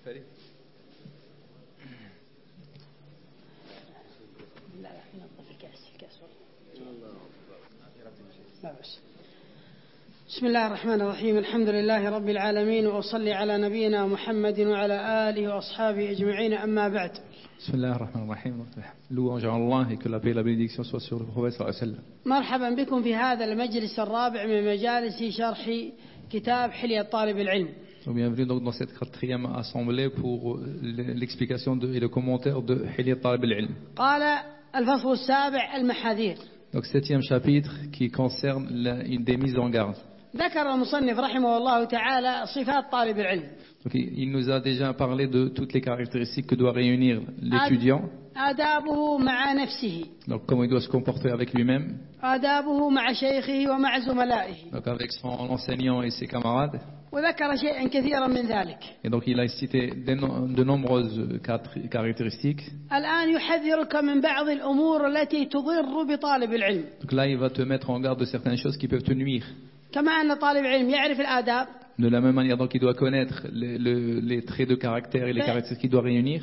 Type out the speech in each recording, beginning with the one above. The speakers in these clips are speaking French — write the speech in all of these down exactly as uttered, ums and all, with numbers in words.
بسم الله الرحمن الرحيم. الحمد لله رب العالمين، وأصلي على نبينا محمد وعلى آله وأصحابه أجمعين، أما بعد. بسم الله الرحمن الرحيم. Louange à Allah et que la paix et la bénédiction soient sur le prophète صلى الله عليه وسلم. مرحبا بكم في هذا المجلس الرابع من مجالس شرح كتاب حلية طالب العلم. Bienvenue donc dans cette quatrième assemblée pour l'explication de, et le commentaire de حلية طالب العلم. قال الفصل السابع المحاذير. Donc septième chapitre qui concerne la, une des mises en garde. ذكر المصنف رحمه الله تعالى صفات طالب العلم. Donc, il nous a déjà parlé de toutes les caractéristiques que doit réunir l'étudiant. آدابه مع نفسه. Donc comment il doit se comporter avec lui-même. آدابه مع شيخه ومع زملائه. Donc avec son enseignant et ses camarades. وذكر شيئا كثيرا من ذلك. Et donc il a cité de nombreuses caractéristiques. الآن يحذرك من بعض الأمور التي تضر بطالب العلم. Donc là il va te mettre en garde de certaines choses qui peuvent te nuire. كما أن طالب العلم يعرف الآداب. De la même manière, donc, il doit connaître les, les, les traits de caractère et les caractéristiques qu'il doit réunir.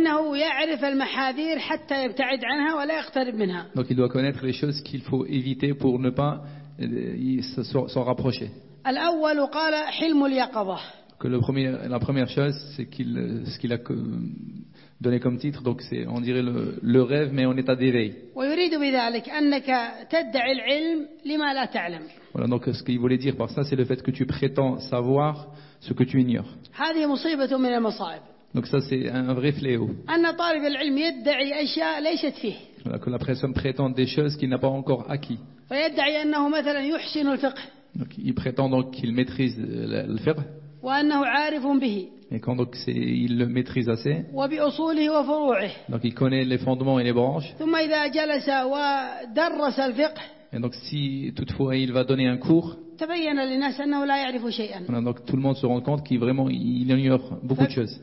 Donc, il doit connaître les choses qu'il faut éviter pour ne pas euh, s'en rapprocher. Que le premier, la première chose, c'est qu'il, ce qu'il a donné comme titre, donc c'est, on dirait le, le rêve, mais en état d'éveil. Voilà, donc ce qu'il voulait dire par ça, c'est le fait que tu prétends savoir ce que tu ignores. Donc ça, c'est un vrai fléau. Voilà, que la personne prétende des choses qu'il n'a pas encore acquis. Donc, il prétend donc qu'il maîtrise le fiqh. Et quand donc c'est, il le maîtrise assez, donc il connaît les fondements et les branches. Et donc si toutefois il va donner un cours, voilà, donc tout le monde se rend compte qu'il vraiment il ignore beaucoup de choses.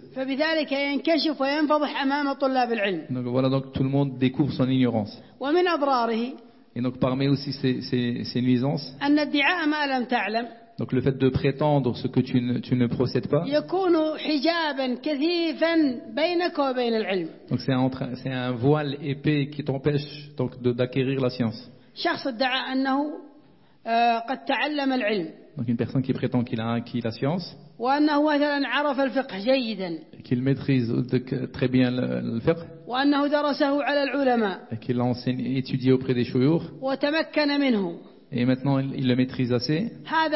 Donc voilà, donc tout le monde découvre son ignorance. Et donc parmi aussi ces, ces, ces nuisances, donc le fait de prétendre ce que tu ne, tu ne procèdes pas, donc c'est un, c'est un voile épais qui t'empêche donc de, d'acquérir la science. Donc une personne qui prétend qu'il a acquis la science, qu'il maîtrise très bien le, le fiqh, et qu'il l'a enseigné, étudié auprès des shuyukh, et maintenant il le maîtrise assez.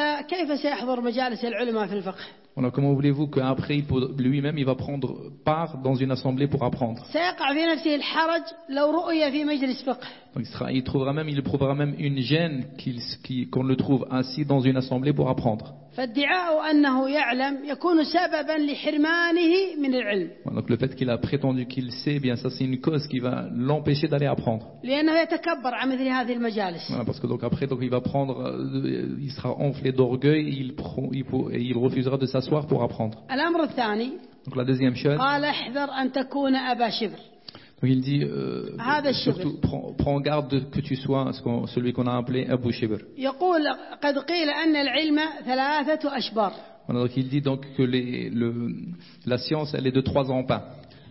Alors comment voulez-vous qu'après lui-même il va prendre part dans une assemblée pour apprendre? Donc il, sera, il trouvera même, il éprouvera même une gêne qu'il, qu'il, qu'on le trouve assis dans une assemblée pour apprendre. Donc le fait qu'il a prétendu qu'il sait, eh bien ça c'est une cause qui va l'empêcher d'aller apprendre. Voilà, parce que donc après donc il va prendre, euh, il sera enflé d'orgueil, et il, il, et il refusera de s'asseoir pour apprendre. Donc la deuxième chose. Donc il dit euh, surtout prends, prends garde de, que tu sois celui qu'on a appelé Abu Shibr. Voilà, donc il dit donc que les, le, la science elle est de trois empins.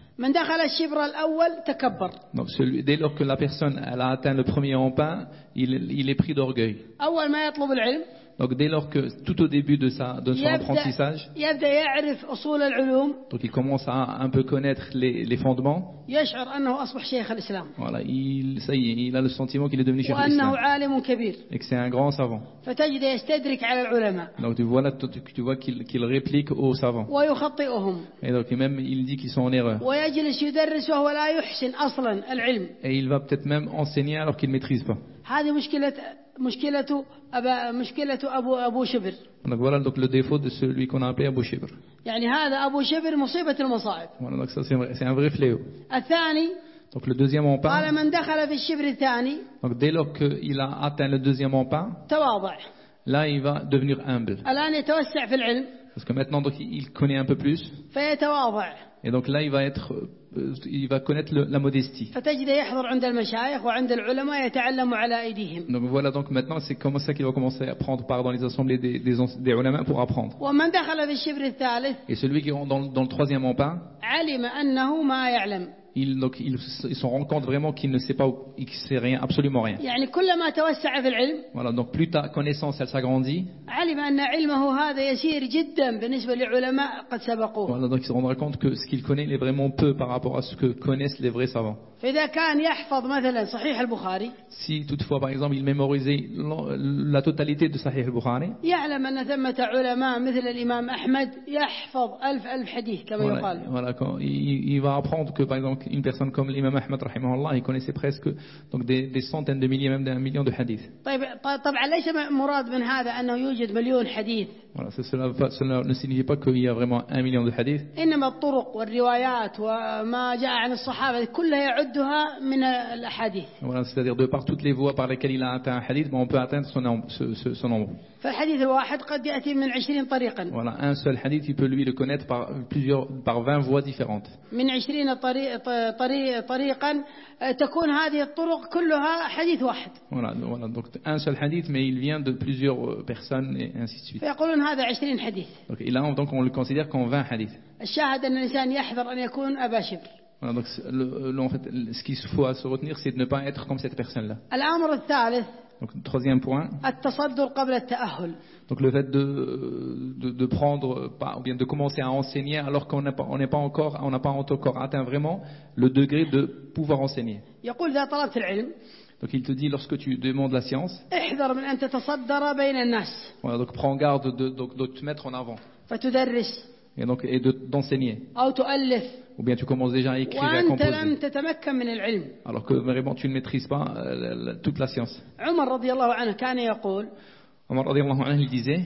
Donc celui, dès lors que la personne elle a atteint le premier empin, il, il est pris d'orgueil. Donc dès lors que tout au début de, sa, de son apprentissage, donc il commence à un peu connaître les, les fondements. Voilà, il, ça y est, il a le sentiment qu'il est devenu cheikh l'islam et que c'est un grand savant. Donc tu vois là, tu, tu vois qu'il, qu'il réplique aux savants. Et donc même il dit qu'ils sont en erreur. Et il va peut-être même enseigner alors qu'il ne maîtrise pas. Donc voilà donc le défaut de celui qu'on a appelé Abu Shibr. Voilà, donc ça c'est, vrai, c'est un vrai fléau. Donc le deuxième empin, donc dès lors qu'il a atteint le deuxième empin, là il va devenir humble. Parce que maintenant, donc, il connaît un peu plus. فيتواضع. Et donc là, il va être, il va connaître le, la modestie. فتجد يحضر عند المشايخ وعند العلماء يتعلم على أيديهم. Donc voilà, donc maintenant, c'est comme ça qu'il va commencer à prendre part dans les assemblées des, des, des ulama pour apprendre. ومن دخل في الشبر الثالث. Et celui qui rentre dans, dans le troisième empas. علم أنه ما يعلم. Il, donc, il, il se rend compte vraiment qu'il ne sait pas, qu'il sait rien, absolument rien. يعني كلما توسع في العلم. Voilà, donc plus ta connaissance elle s'agrandit. علم أن علمه هذا يسير جدا بالنسبة لعلماء قد سبقوه. Voilà, donc il se rendra compte que ce qu'il connaît il est vraiment peu par rapport à ce que connaissent les vrais savants. فإذا كان يحفظ مثلا صحيح البخاري. Si toutefois par exemple il mémorisait la totalité de Sahih al-Bukhari. يعلم أن ثمة علماء مثل الإمام أحمد يحفظ ألف ألف حديث كما voilà, يقال. Voilà, quand il, il va apprendre que par exemple une personne comme l'imam Ahmad rahimahullah, il connaissait presque donc des, des centaines de milliers, même d'un million de hadiths. طيب طبعا ليس مراد من هذا أنه يوجد مليون حديث. Voilà, cela, cela ne signifie pas qu'il y a vraiment un million de hadiths. إنما الطرق والروايات وما جاء عن الصحابة كلها يعدها من الأحاديث. Voilà, c'est-à-dire de par toutes les voies par lesquelles il a atteint un hadith, bon, on peut atteindre son nombre. Ce, ce, son nombre. فالحديث الواحد قد يأتي من عشرين طريقا. Voilà, un seul hadith, il peut lui le connaître par plusieurs, par vingt voies différentes. من عشرين طريق طريق طريقا تكون هذه الطرق كلها حديث واحد. Voilà, voilà, donc un seul hadith, mais il vient de plusieurs personnes et ainsi de suite. فيقولون هذا عشرين حديث. Donc, et là, donc on le considère comme vingt hadiths. الشاهد أن الإنسان يحذر أن يكون أبا شبر. Voilà, donc le, le, en fait, ce qu'il faut à se retenir, c'est de ne pas être comme cette personne-là. الأمر الثالث. Donc troisième point. التصدر قبل التأهل. Donc le fait de, de, de prendre, ou bien de commencer à enseigner alors qu'on n'est pas, on n'est pas encore, on n'a pas encore atteint vraiment le degré de pouvoir enseigner. يقول إذا طلبت العلم. Donc il te dit lorsque tu demandes la science. احذر من أن تتصدر بين الناس. Voilà, donc prends garde de, de, de te mettre en avant. فتدرس. Et donc et de, d'enseigner. أو تؤلف. Ou bien tu commences déjà à écrire et à composer. وأنت لم تتمكن من العلم. Alors que vraiment tu ne maîtrises pas euh, toute la science. عمر رضي الله عنه كان يقول. Omar radiyallahu anhu il disait.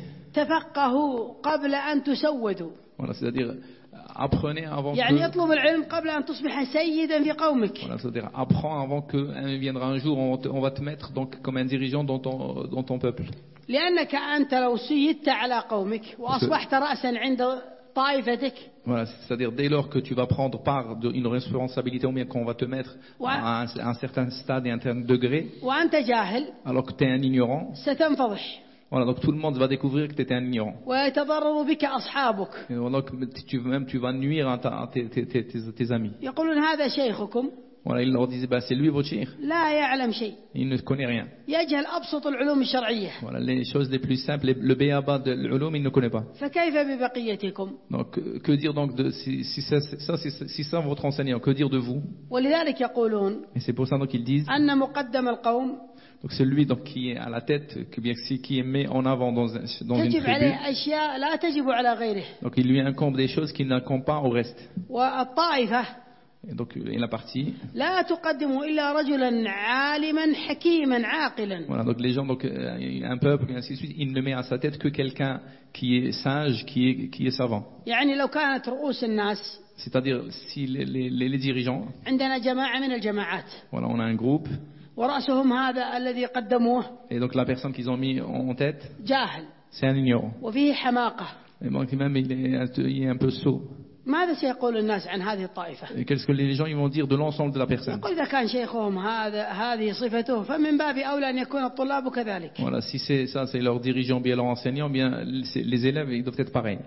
تفقهوا قبل أن تسودوا. Voilà, c'est-à-dire apprenez avant يعني que. يطلب العلم قبل أن تصبح سيدا في قومك. Voilà, c'est-à-dire apprends avant que un, viendra un jour on, te, on va te mettre donc comme un dirigeant dans ton dans ton peuple. لأنك أنت لو سيدت على قومك وأصبحت رأسا عند طائفتك. Voilà, c'est-à-dire dès lors que tu vas prendre part d'une responsabilité ou bien qu'on va te mettre à un, à un certain stade et un certain degré, وأنت جاهل, alors que tu es un ignorant, ستنفضح. Voilà, donc tout le monde va découvrir que tu étais un ignorant. ويتضرر بك أصحابك. Et voilà, tu, même tu vas nuire à, ta, à tes, tes, tes, tes amis. يقولون هذا شيخكم. Voilà, il leur disait, bah, c'est lui votre cheikh. لا يعلم شيء. Il ne connaît rien. يجهل أبسط العلوم الشرعية. Voilà, les choses les plus simples, le béaba de l'ulum, il ne connaît pas. فكيف ببقيتكم؟ Donc, que dire donc de si, si ça, ça, si, si ça votre enseignant, que dire de vous? ولذلك يقولون. Et c'est pour ça donc ils disent. أن مقدم القوم. Donc celui donc qui est à la tête, qui, bien, qui est mis en avant dans, un, dans une tribu. عليه أشياء لا تجب على غيره. Donc il lui incombe des choses qui n'incombent pas au reste. والطائفة. Et donc et la partie. لا تقدم إلا رجلا عالما حكيما عاقلا. Voilà, donc les gens, donc un peuple et ainsi de suite, il ne met à sa tête que quelqu'un qui est sage, qui est qui est savant. يعني لو كانت رؤوس الناس. C'est-à-dire si les, les, les dirigeants. عندنا جماعة من الجماعات. Voilà, on a un groupe. ورأسهم هذا الذي قدموه. Et donc la personne qu'ils ont mis en tête. جاهل. C'est un ignorant. وفيه حماقة. Et donc même il est, il est un peu sot. ماذا سيقول الناس عن هذه الطائفة؟ Et qu'est-ce que les gens ils vont dire de l'ensemble de la personne? يقول إذا كان شيخهم هذا هذه صفته فمن باب أولى أن يكون الطلاب كذلك. Voilà, si c'est ça, c'est leur dirigeant bien leur enseignant, bien les élèves ils doivent être pareils.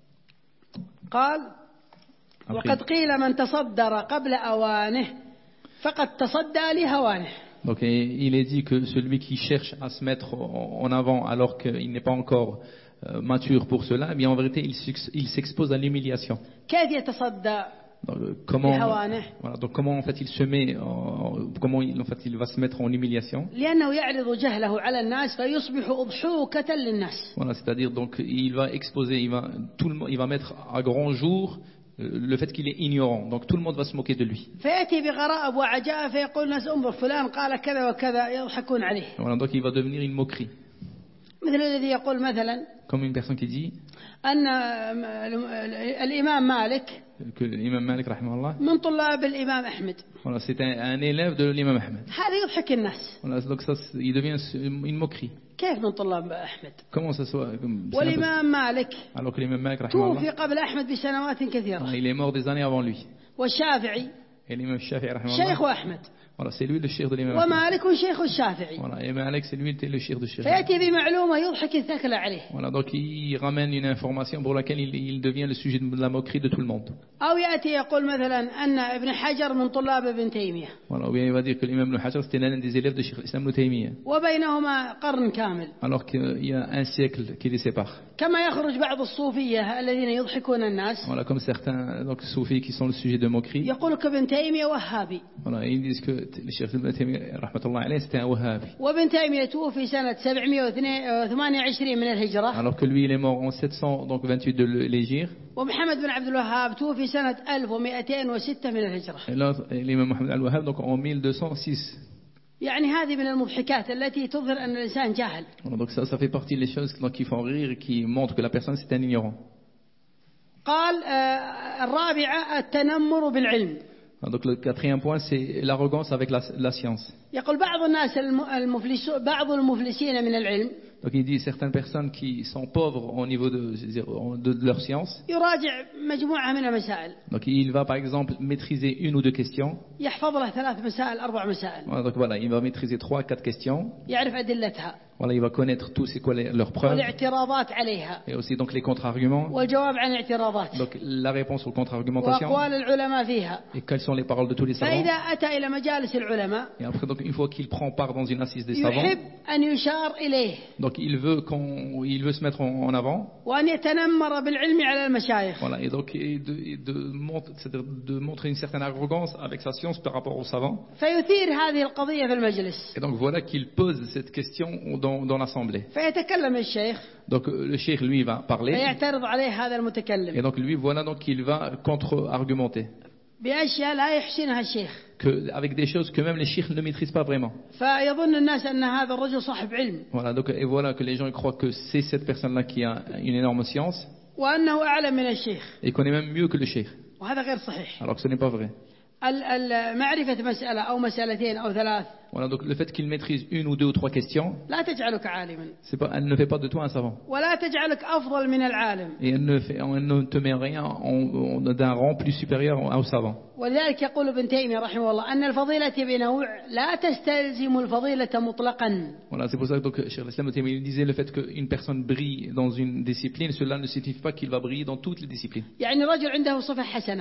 قال وقد قيل من تصدر قبل أوانه فقد تصدى لهوانه. Donc il est dit que celui qui cherche à se mettre en avant alors qu'il n'est pas encore euh, mature pour cela, eh bien en vérité il s'expose à l'humiliation. كيف يتصدى comment voilà, donc comment en fait il se met en, comment il, en fait il va se mettre en humiliation. لأنه يعرض جهله على الناس فيصبح أضحوكة للناس. Voilà, c'est-à-dire donc il va exposer, il va tout le il va mettre à grand jour le fait qu'il est ignorant, donc tout le monde va se moquer de lui. Voilà, donc il va devenir une moquerie. مثل الذي يقول مثلا comme une personne qui dit أن الإمام مالك que l'imam Malik rahimahullah من طلاب الإمام أحمد. Voilà, c'est un, un élève de l'imam Ahmed. هذا يضحك الناس. Voilà, donc ça, il devient une moquerie. كيف من طلاب أحمد؟ Comment ça soit والإمام مالك alors que l'imam Malik توفي قبل أحمد بسنوات كثيرة. Il est mort des années avant lui. والشافعي Et l'imam Shafi'i rahimahullah شيخ أحمد. Voilà, c'est lui le cheikh de l'imam. ومالك شيخ الشافعي. Voilà, et Malik c'est lui le cheikh de Shafi'i. فيأتي بمعلومة يضحك الثكل عليه. Voilà, donc il ramène une information pour laquelle il, il devient le sujet de la moquerie de tout le monde. أو يأتي يقول مثلا أن ابن حجر من طلاب ابن تيمية. Voilà, ou bien il va dire que l'imam Ibn Hajar c'était l'un des élèves de Cheikh Islam Ibn Taymiyyah. وبينهما قرن كامل. Alors qu'il y a un siècle qui les sépare. كما يخرج بعض الصوفية الذين يضحكون الناس. Voilà, comme certains donc soufis qui sont le sujet de moquerie. يقولك ابن تيمية وهابي. Voilà, ils disent que le Cheikh Ibn Taymiyyah rahmatullah alayhi c'était un wahhabi. وابن تيمية توفي سنة سبعمائة وثمانية وعشرين من الهجرة. Alors que lui il est mort en sept cent vingt-huit de l'Hégire. ومحمد بن عبد الوهاب توفي سنة ألف ومئتين وستة من الهجرة. Et l'autre, l'imam Mohammed al-Wahhab donc en mille deux cent six. يعني هذه من المضحكات التي تظهر أن الإنسان جاهل. Donc ça, ça fait partie des choses qui font rire et qui montrent que la personne c'est un ignorant. قال الرابعة التنمر بالعلم. Donc le quatrième point c'est l'arrogance avec la, la science. يقول بعض الناس المفلس بعض المفلسين من العلم. Donc il dit certaines personnes qui sont pauvres au niveau de, de, de leur science. يراجع مجموعة من المسائل. Donc il va par exemple maîtriser une ou deux questions. يحفظ له ثلاث مسائل أربع مسائل. Donc voilà, il va maîtriser trois, quatre questions. يعرف أدلتها. Voilà, il va connaître tout c'est quoi les, leurs preuves. والاعتراضات عليها. Et aussi donc les contre-arguments. والجواب عن الاعتراضات. Donc la réponse aux contre-argumentations. وأقوال العلماء فيها. Et quelles sont les paroles de tous les savants. فإذا أتى إلى مجالس العلماء. Et après donc une fois qu'il prend part dans une assise des savants. يحب أن يشار إليه. Donc il veut qu'on, il veut se mettre en, en avant. وأن يتنمر بالعلم على المشايخ. Voilà, et donc et de, et de, montre, c'est-à-dire de montrer une certaine arrogance avec sa science par rapport aux savants. فيثير هذه القضية في المجلس. Et donc voilà qu'il pose cette question dans, dans l'assemblée. فيتكلم الشيخ. Donc le cheikh lui va parler. فيعترض عليه هذا المتكلم. Et donc lui voilà donc il va contre-argumenter. بأشياء لا يحسنها الشيخ. Que, avec des choses que même les cheikhs ne maîtrisent pas vraiment. فيظن الناس أن هذا الرجل صاحب علم. Voilà, donc, et voilà que les gens croient que c'est cette personne-là qui a une énorme science. وأنه أعلم من الشيخ. Et connaît même mieux que le cheikh. وهذا غير صحيح. Alors que ce n'est pas vrai. معرفة مسألة أو مسألتين أو ثلاث. Voilà, donc le fait qu'il maîtrise une ou deux ou trois questions, لا تجعلك عالما. C'est pas, elle ne fait pas de toi un savant. ولا تجعلك أفضل من العالم. Et elle ne, fait, elle ne te met rien en, en, d'un rang plus supérieur au savant. ولذلك يقول ابن تيمية رحمه الله أن الفضيلة بنوع لا تستلزم الفضيلة مطلقا. Voilà, c'est pour ça que donc, Cheikh l'Islam il disait le fait qu'une personne brille dans une discipline, cela ne signifie pas qu'il va briller dans toutes les disciplines. يعني رجل عنده صفة حسنة.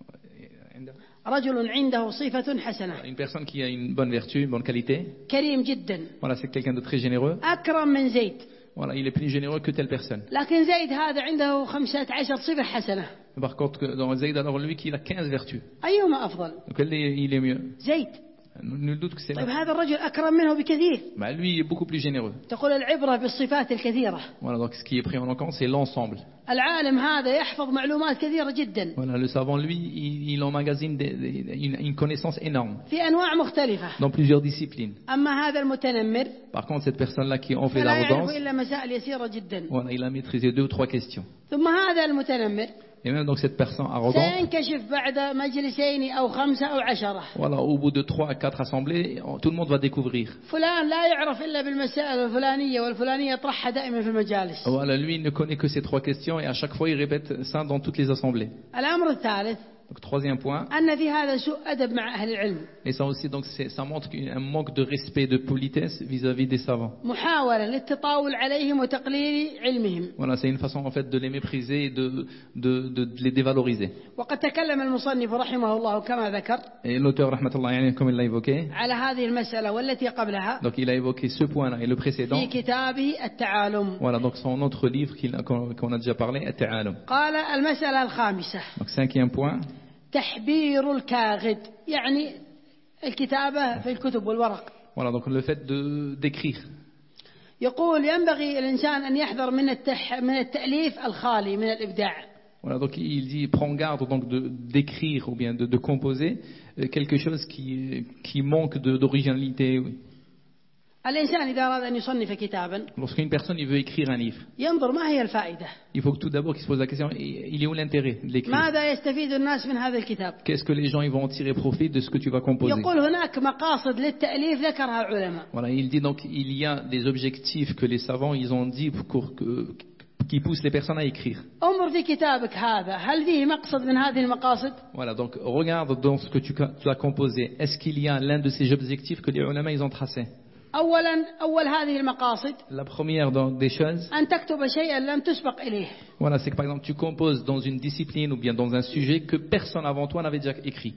رجل عنده صفة حسنة. Une personne qui a une bonne vertu, une bonne qualité. كريم جدا. Voilà, c'est quelqu'un de très généreux. أكرم من زيد. Voilà, il est plus généreux que telle personne. لكن زيد هذا عنده خمسة عشر صفة حسنة. Par contre, dans Zayd, alors lui qui a quinze vertus. أيهما أفضل؟ Donc il est mieux. زيد. Nul doute que c'est طيب هذا الرجل أكرم منه بكثير. Bah lui il est beaucoup plus généreux. تقول العبرة بالصفات الكثيرة. Voilà, donc ce qui est pris en compte c'est l'ensemble. العالم هذا يحفظ معلومات كثيرة جدا. Voilà, le savant lui il, il emmagasine des, des, une, une connaissance énorme. في أنواع مختلفة. Dans plusieurs disciplines. أما هذا المتنمر. Par contre cette personne là qui en fait فلا l'arrogance. يعرف إلا مسائل يسيرة جدا. Voilà, il a maîtrisé deux ou trois questions. ثم هذا المتنمر. Et même donc cette personne arrogante. سينكشف بعد مجلسين أو خمسة أو عشرة. Voilà, au bout de trois à quatre assemblées, tout le monde va découvrir. فلان لا يعرف إلا بالمسائل الفلانية والفلانية يطرحها دائما في المجالس. Voilà, lui il ne connaît que ces trois questions et à chaque fois il répète ça dans toutes les assemblées. الأمر الثالث. Donc troisième point. أن في هذا سوء أدب مع أهل العلم. Et ça aussi donc c'est, ça montre un manque de respect, de politesse vis-à-vis des savants. محاولة للتطاول عليهم وتقليل علمهم. Voilà, c'est une façon en fait de les mépriser et de, de, de, de les dévaloriser. وقد تكلم المصنف رحمه الله كما ذكر. Et l'auteur rahmatullah alayhi comme il l'a évoqué. على هذه المسألة والتي قبلها. Donc il a évoqué ce point-là et le précédent. في كتابه التعالم. Voilà, donc son autre livre qu'il a, qu'on a déjà parlé, التعالم. قال المسألة الخامسة. Donc cinquième point. تحبير الكاغد يعني الكتابة في الكتب والورق. Voilà, donc le fait de d'écrire. يقول ينبغي الإنسان أن يحذر من التح من التأليف الخالي من الإبداع. Voilà, donc il dit prends garde donc de d'écrire ou bien de, de composer quelque chose qui qui manque de d'originalité. Lorsqu'une personne il veut écrire un livre, il faut que tout d'abord qu'il se pose la question, il est où l'intérêt de l'écrire? Qu'est-ce que les gens ils vont en tirer profit de ce que tu vas composer? Voilà, il dit donc il y a des objectifs que les savants ils ont dit pour que qui poussent les personnes à écrire. Voilà, donc regarde dans ce que tu, tu as composé. Est-ce qu'il y a l'un de ces objectifs que les ulama ils ont tracés? La première des choses, voilà, c'est que par exemple tu composes dans une discipline ou bien dans un sujet que personne avant toi n'avait déjà écrit.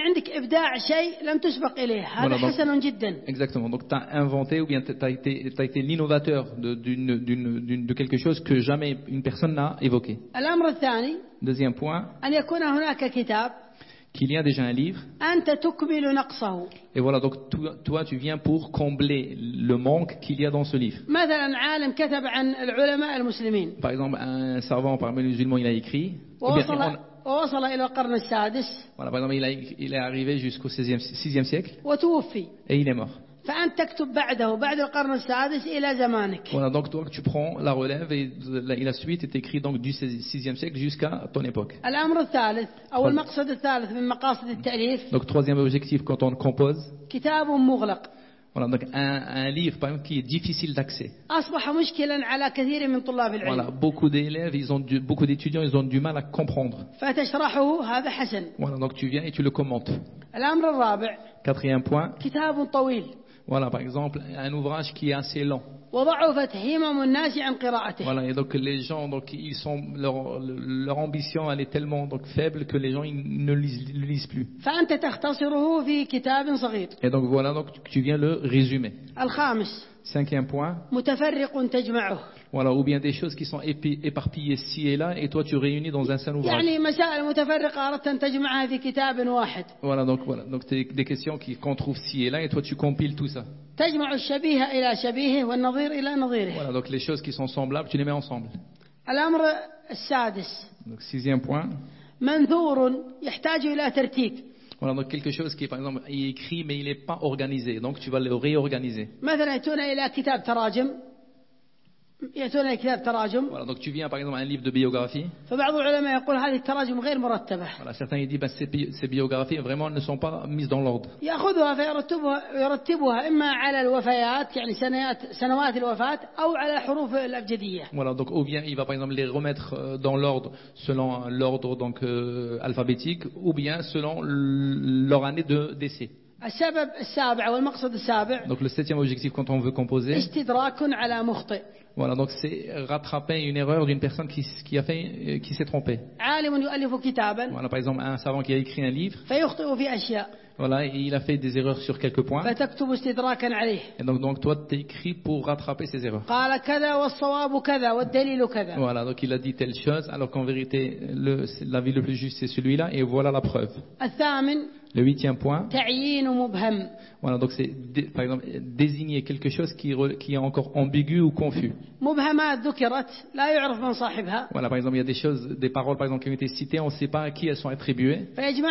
Voilà, donc, exactement, donc tu as inventé ou bien tu as été, t'as été l'innovateur de, d'une, d'une, d'une, de quelque chose que jamais une personne n'a évoqué. Deuxième point, qu'il y a déjà un livre. Et voilà, donc toi, toi tu viens pour combler le manque qu'il y a dans ce livre. Par exemple, un savant parmi les musulmans, il a écrit. Bien, on, voilà, par exemple, il, a, il est arrivé jusqu'au sixième siècle. Et il est mort. Voilà, donc toi tu prends la relève et la suite est écrite donc du sixième siècle jusqu'à ton époque. Donc troisième objectif quand on compose. Voilà, donc un, un livre par exemple qui est difficile d'accès. Voilà, beaucoup d'élèves, ils ont du, beaucoup d'étudiants, ils ont du mal à comprendre. Voilà, donc tu viens et tu le commentes. Quatrième point. Voilà, par exemple, un ouvrage qui est assez lent. Voilà, et donc les gens, donc ils sont leur, leur ambition elle est tellement donc faible que les gens ils ne lisent, le lisent plus. Et donc voilà, donc tu viens le résumer. Cinquième point. Voilà, ou bien des choses qui sont éparpillées ci et là, et toi tu réunis dans un seul ouvrage. Voilà, donc voilà, donc c'est des questions qui, qu'on trouve ci et là, et toi tu compiles tout ça. Voilà, donc les choses qui sont semblables, tu les mets ensemble. Donc sixième point. Voilà, donc quelque chose qui, par exemple, est écrit mais il n'est pas organisé, donc tu vas le réorganiser. Voilà, donc tu viens par exemple à un livre de biographie. Voilà, certains ils disent ben, ces, bi ces biographies vraiment ne sont pas mises dans l'ordre. Voilà, donc ou bien il va par exemple les remettre dans l'ordre selon l'ordre donc euh, alphabétique ou bien selon leur année de décès. Donc le septième objectif quand on veut composer. Voilà, donc c'est rattraper une erreur d'une personne qui, qui a fait, qui s'est trompée. Voilà, par exemple, un savant qui a écrit un livre. Voilà, et il a fait des erreurs sur quelques points. Et donc, donc toi, tu écris pour rattraper ces erreurs. Voilà, donc il a dit telle chose, alors qu'en vérité, le, l'avis le plus juste, c'est celui-là, et voilà la preuve. Le huitième point. Voilà, donc c'est par exemple désigner quelque chose qui, qui est encore ambigu ou confus. Voilà, par exemple, il y a des choses, des paroles par exemple qui ont été citées, on ne sait pas à qui elles sont attribuées.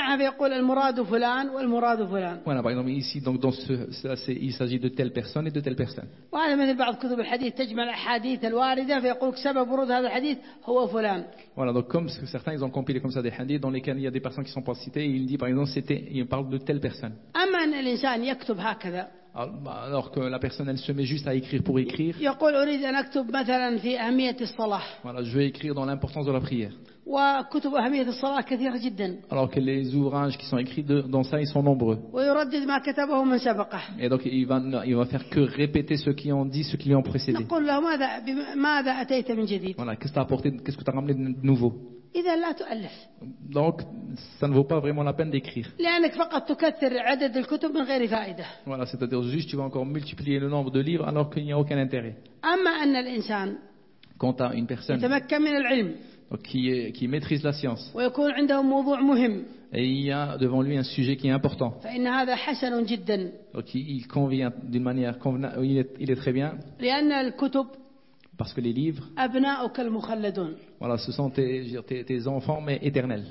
Voilà, par exemple ici, donc dans ce, ça, c'est, il s'agit de telle personne et de telle personne. Voilà, donc comme certains ils ont compilé comme ça des hadiths dans lesquels il y a des personnes qui sont pas citées, et il dit par exemple c'était, il parle de telle personne. Alors que la personne elle se met juste à écrire pour écrire. Voilà, je vais écrire dans l'importance de la prière. Alors que les ouvrages qui sont écrits de, dans ça ils sont nombreux. Et donc il va, il va faire que répéter ceux qui ont dit, ceux qui lui ont précédé. Voilà, qu'est-ce que tu as apporté, qu'est-ce que tu as ramené de nouveau? Donc ça ne vaut pas vraiment la peine d'écrire. Voilà, c'est-à-dire juste tu vas encore multiplier le nombre de livres alors qu'il n'y a aucun intérêt. Quant à une personne qui, est, qui maîtrise la science et il y a devant lui un sujet qui est important, donc il convient d'une manière convenable, il est, il est très bien. Parce que les livres, voilà, ce sont tes, tes, tes enfants, mais éternels.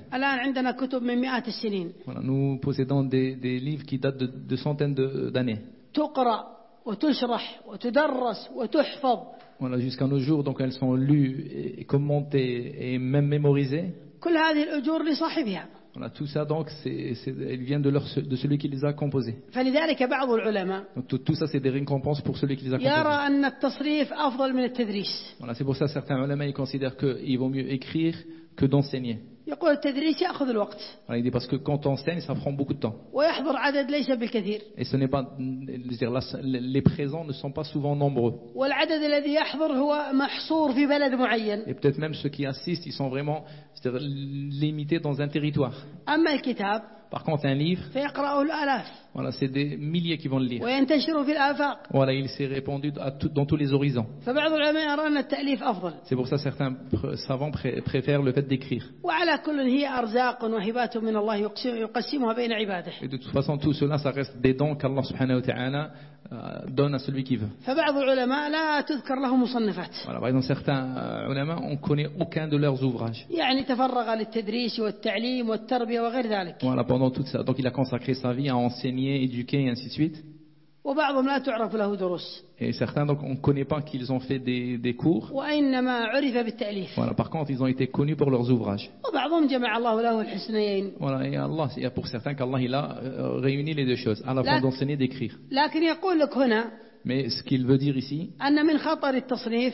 Voilà, nous possédons des, des livres qui datent de, de centaines d'années. وتشرح وتدرس وتحفظ. Voilà, jusqu'à nos jours, donc elles sont lues et commentées et même mémorisées. كل هذه الأجور لصاحبها. Voilà, tout ça donc, c'est, c'est, il vient de, leur, de celui qui les a composés. فلذلك بعض العلماء Donc tout, tout ça, c'est des récompenses pour celui qui les a composés. يرى أن التصريف أفضل من التدريس. Voilà, c'est pour ça que certains ulama, ils considèrent qu'il vaut mieux écrire que d'enseigner. يقول التدريس يأخذ الوقت. Voilà, il dit parce que quand on enseigne, ça prend beaucoup de temps. ويحضر عدد ليس بالكثير. Et ce n'est pas, dire, là, les présents ne sont pas souvent nombreux. والعدد الذي يحضر هو محصور في بلد معين. Et peut-être même ceux qui assistent, ils sont vraiment, c'est-à-dire, limités dans un territoire. أما الكتاب Par contre, un livre, فيقرأه الآلاف. voilà, c'est des milliers qui vont le lire. وينتشر في الآفاق. Voilà, il s'est répandu à tout, dans tous les horizons. فبعض العلماء يرى أن التأليف أفضل. C'est pour ça que certains savants pré- préfèrent le fait d'écrire. وعلى كل هي أرزاق وهبات من الله يقسمها بين عباده. Et de toute façon, tout cela, ça reste des dons qu'Allah subhanahu wa ta'ala euh, donne à celui qui veut. فبعض العلماء لا تذكر له مصنفات. Voilà, par exemple, certains euh, ulama, on ne connaît aucun de leurs ouvrages. يعني تفرغ للتدريس والتعليم والتربية وغير ذلك. Voilà, pendant tout ça. Donc il a consacré sa vie à enseigner, éduquer et ainsi de suite. وبعضهم لا تعرف له دروس. Et certains, donc, on ne connaît pas qu'ils ont fait des, des cours. وإنما عرف بالتأليف. Voilà, par contre, ils ont été connus pour leurs ouvrages. وبعضهم جمع الله له الحسنيين. Voilà, et Allah, il y a pour certains qu'Allah il a euh, réuni les deux choses, à la fois d'enseigner et d'écrire. لكن يقول لك هنا. Mais ce qu'il veut dire ici, أن من خطر التصنيف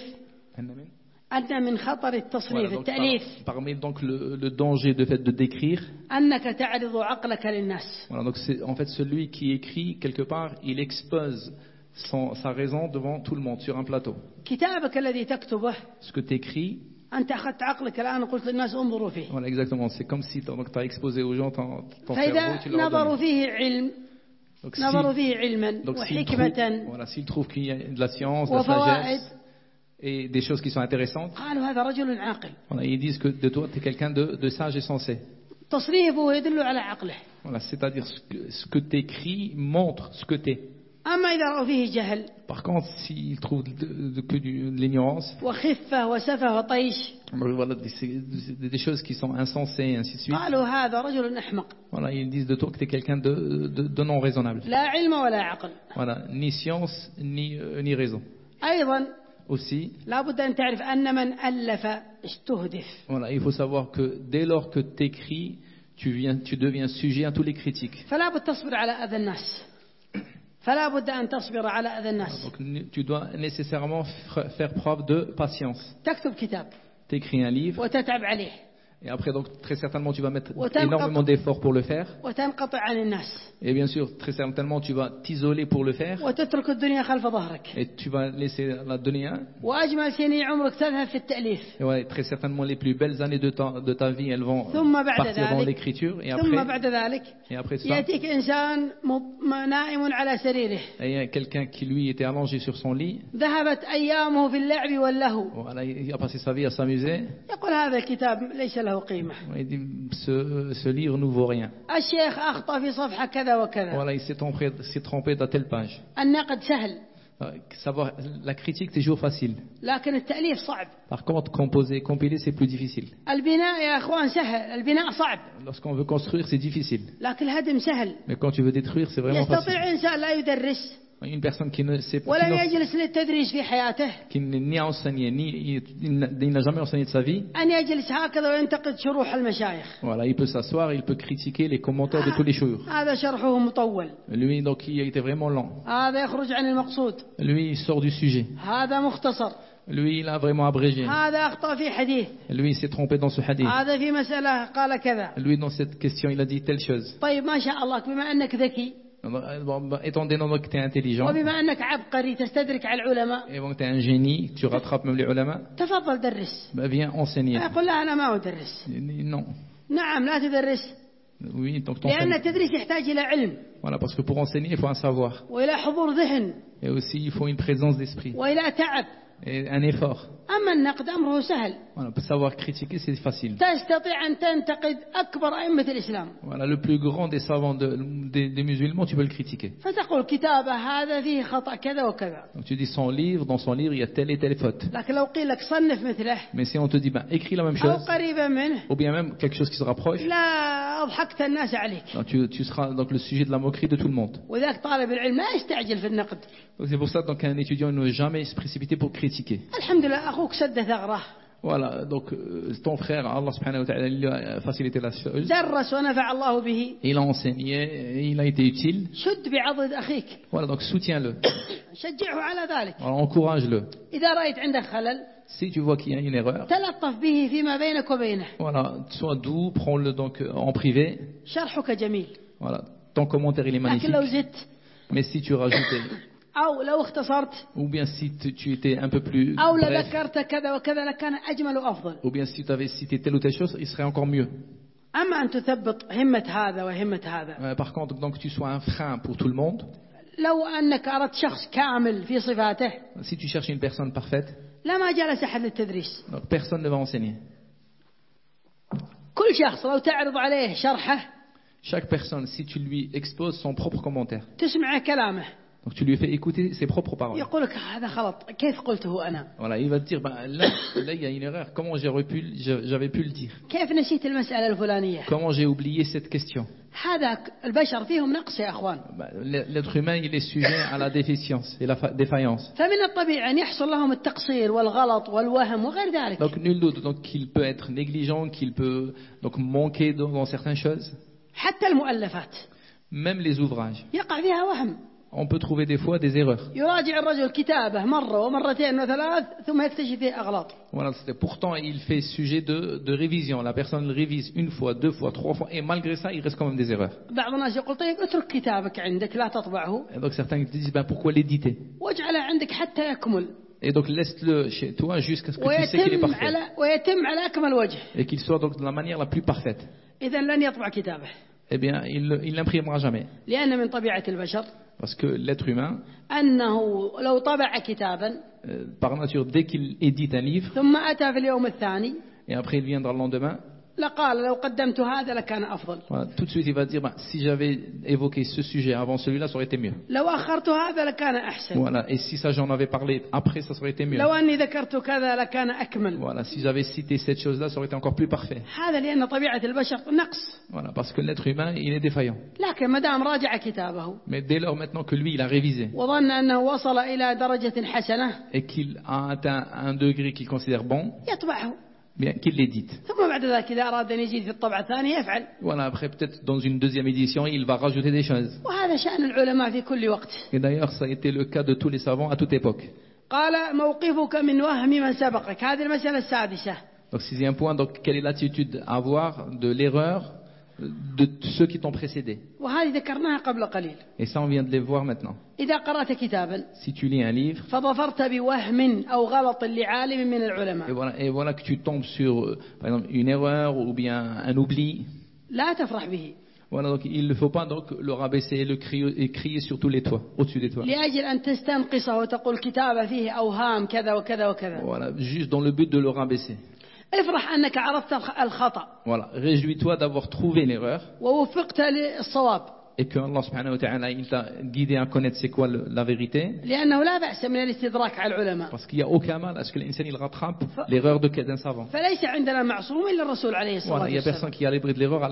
أن من خطر التصنيف voilà, التأليف par, parmi donc le, le danger de fait de d'écrire. أنك تعرض عقلك للناس. Voilà, donc c'est en fait celui qui écrit quelque part, il expose son, sa raison devant tout le monde sur un plateau. كتابك الذي تكتبه. Ce que tu écris. أنت أخذت عقلك الآن وقلت للناس انظروا فيه. Voilà, exactement. C'est comme si tu as exposé aux gens ton, ton cerveau. فإذا نظروا فيه علم. Donc, نظروا si, فيه علما وحكمة. Voilà, s'ils trouvent qu'il y a de la science, de la sagesse et des choses qui sont intéressantes. قالوا هذا رجل عاقل. Voilà, ils disent que de toi tu es quelqu'un de, de sage et sensé. تصريفه يدل على عقله. Voilà, c'est-à-dire ce que, ce que tu écris montre ce que tu es. أما إذا رأوا فيه جهل. Par contre, s'ils trouvent de, de, que du, de l'ignorance, وخفة وسفة وطيش. Voilà, des, des choses qui sont insensées et ainsi de suite. قالوا هذا رجل أحمق. Voilà, ils disent de toi que tu es quelqu'un de, de, de non raisonnable. لا علم ولا عقل. Voilà, ni science ni, euh, ni raison. أيضا. Aussi, لابد أن تعرف أن من ألف استهدف. Voilà, il faut savoir que dès lors que tu écris, tu, viens, tu deviens sujet à tous les critiques. فلا بد تصبر على أذى الناس. فلا بد أن تصبر على أذى الناس. Donc, tu dois nécessairement faire preuve de patience. تكتب كتاب. Tu écris un livre. وتتعب عليه. Et après, donc, très certainement, tu vas mettre énormément d'efforts pour le faire. Et bien sûr, très certainement, tu vas t'isoler pour le faire. Et tu vas laisser la dunya. Et ouais, très certainement, les plus belles années de ta, de ta vie, elles vont partir dans l'écriture. Et après, et après ça, et il y a quelqu'un qui, lui, était allongé sur son lit. Voilà, il a passé sa vie à s'amuser. Il dit, ce, ce livre ne vaut rien. Voilà, il s'est trompé, s'est trompé dans telle page. Savoir, la critique, c'est toujours facile. Par contre, composer, compiler, c'est plus difficile. Lorsqu'on veut construire, c'est difficile. Mais quand tu veux détruire, c'est vraiment facile. Une personne qui ne sait pas, qui ni a enseigné, ni il n'a jamais enseigné de sa vie. Voilà, il peut s'asseoir, il peut critiquer les commentaires de tous les jours. Lui, donc, il a été vraiment lent. Lui, il sort du sujet. Lui, il a vraiment abrégé. Lui, il s'est trompé dans ce hadith. Lui, dans cette question, il a dit telle chose. Étant donné que tu es intelligent, et donc tu es un génie, tu rattrapes même les ulama, bah viens enseigner. Non. Oui, donc voilà, parce que pour enseigner, il faut un savoir. Et aussi, il faut une présence d'esprit. Et un effort. Voilà, pour savoir critiquer, c'est facile. Voilà, le plus grand des savants de, des, des musulmans, tu peux le critiquer. Donc tu dis son livre, dans son livre, il y a telle et telle faute. Mais si on te dit, ben, écris la même chose, ou bien même quelque chose qui se rapproche, Donc tu, tu seras donc le sujet de la moquerie de tout le monde. Donc c'est pour ça donc qu'un étudiant ne doit jamais se précipiter pour critiquer. Voilà, donc euh, ton frère, Allah subhanahu wa ta'ala, il a facilité la chose. Il a enseigné, il a été utile. Voilà, donc soutiens-le. Voilà, encourage-le. Si tu vois qu'il y a une erreur, voilà, sois doux, prends-le donc en privé. Voilà, ton commentaire il est magnifique. Mais si tu rajoutes ou bien si tu étais un peu plus bref, ou bien si tu avais cité telle ou telle chose, il serait encore mieux. Euh, par contre, donc tu sois un frein pour tout le monde. Si tu cherches une personne parfaite, donc personne ne va enseigner. Chaque personne, si tu lui exposes son propre commentaire, donc tu lui fais écouter ses propres paroles. Voilà, il va te dire, bah, là, là il y a une erreur. Comment j'aurais pu, j'avais pu le dire? Comment j'ai oublié cette question? Bah, l'être humain, il est sujet à la déficience et la défaillance. Donc nul doute donc qu'il peut être négligent, qu'il peut donc manquer dans, dans certaines choses. Même les ouvrages. On peut trouver des fois des erreurs. Voilà, pourtant il fait sujet de, de révision. La personne le révise une fois, deux fois, trois fois, et malgré ça, il reste quand même des erreurs. Et donc certains disent, ben, pourquoi l'éditer? Et donc laisse-le chez toi jusqu'à ce que tu sais qu'il est parfait. Et qu'il soit donc de la manière la plus parfaite. Eh bien, il ne l'imprimera jamais. Parce que l'être humain, euh, par nature, dès qu'il édite un livre, et après il viendra le lendemain, voilà, tout de suite il va dire, bah, si j'avais évoqué ce sujet avant celui-là, ça aurait été mieux. Voilà, et si ça j'en avais parlé après, ça aurait été mieux. Voilà, si j'avais cité cette chose-là, ça aurait été encore plus parfait. Voilà, parce que l'être humain, il est défaillant. Mais dès lors maintenant que lui, il a révisé et qu'il a atteint un degré qu'il considère bon, bien qu'il l'édite. Voilà, après peut-être dans une deuxième édition, il va rajouter des choses. Et d'ailleurs, ça a été le cas de tous les savants à toute époque. Donc sixième point, donc quelle est l'attitude à avoir de l'erreur de ceux qui t'ont précédé? Et ça, on vient de les voir maintenant. Si tu lis un livre, et voilà, et voilà que tu tombes sur, par exemple, une erreur ou bien un oubli, voilà, donc il ne faut pas donc le rabaisser et le crier, et crier sur tous les toits, au-dessus des toits. Voilà, juste dans le but de le rabaisser. Voilà, réjouis-toi d'avoir trouvé l'erreur et que Allah subhanahu wa ta'ala il t'a guidé à connaître c'est quoi le, la vérité. Parce qu'il n'y a aucun mal à ce que l'insan il rattrape l'erreur de d'un savant. Voilà, il n'y a personne qui est à l'abri de l'erreur à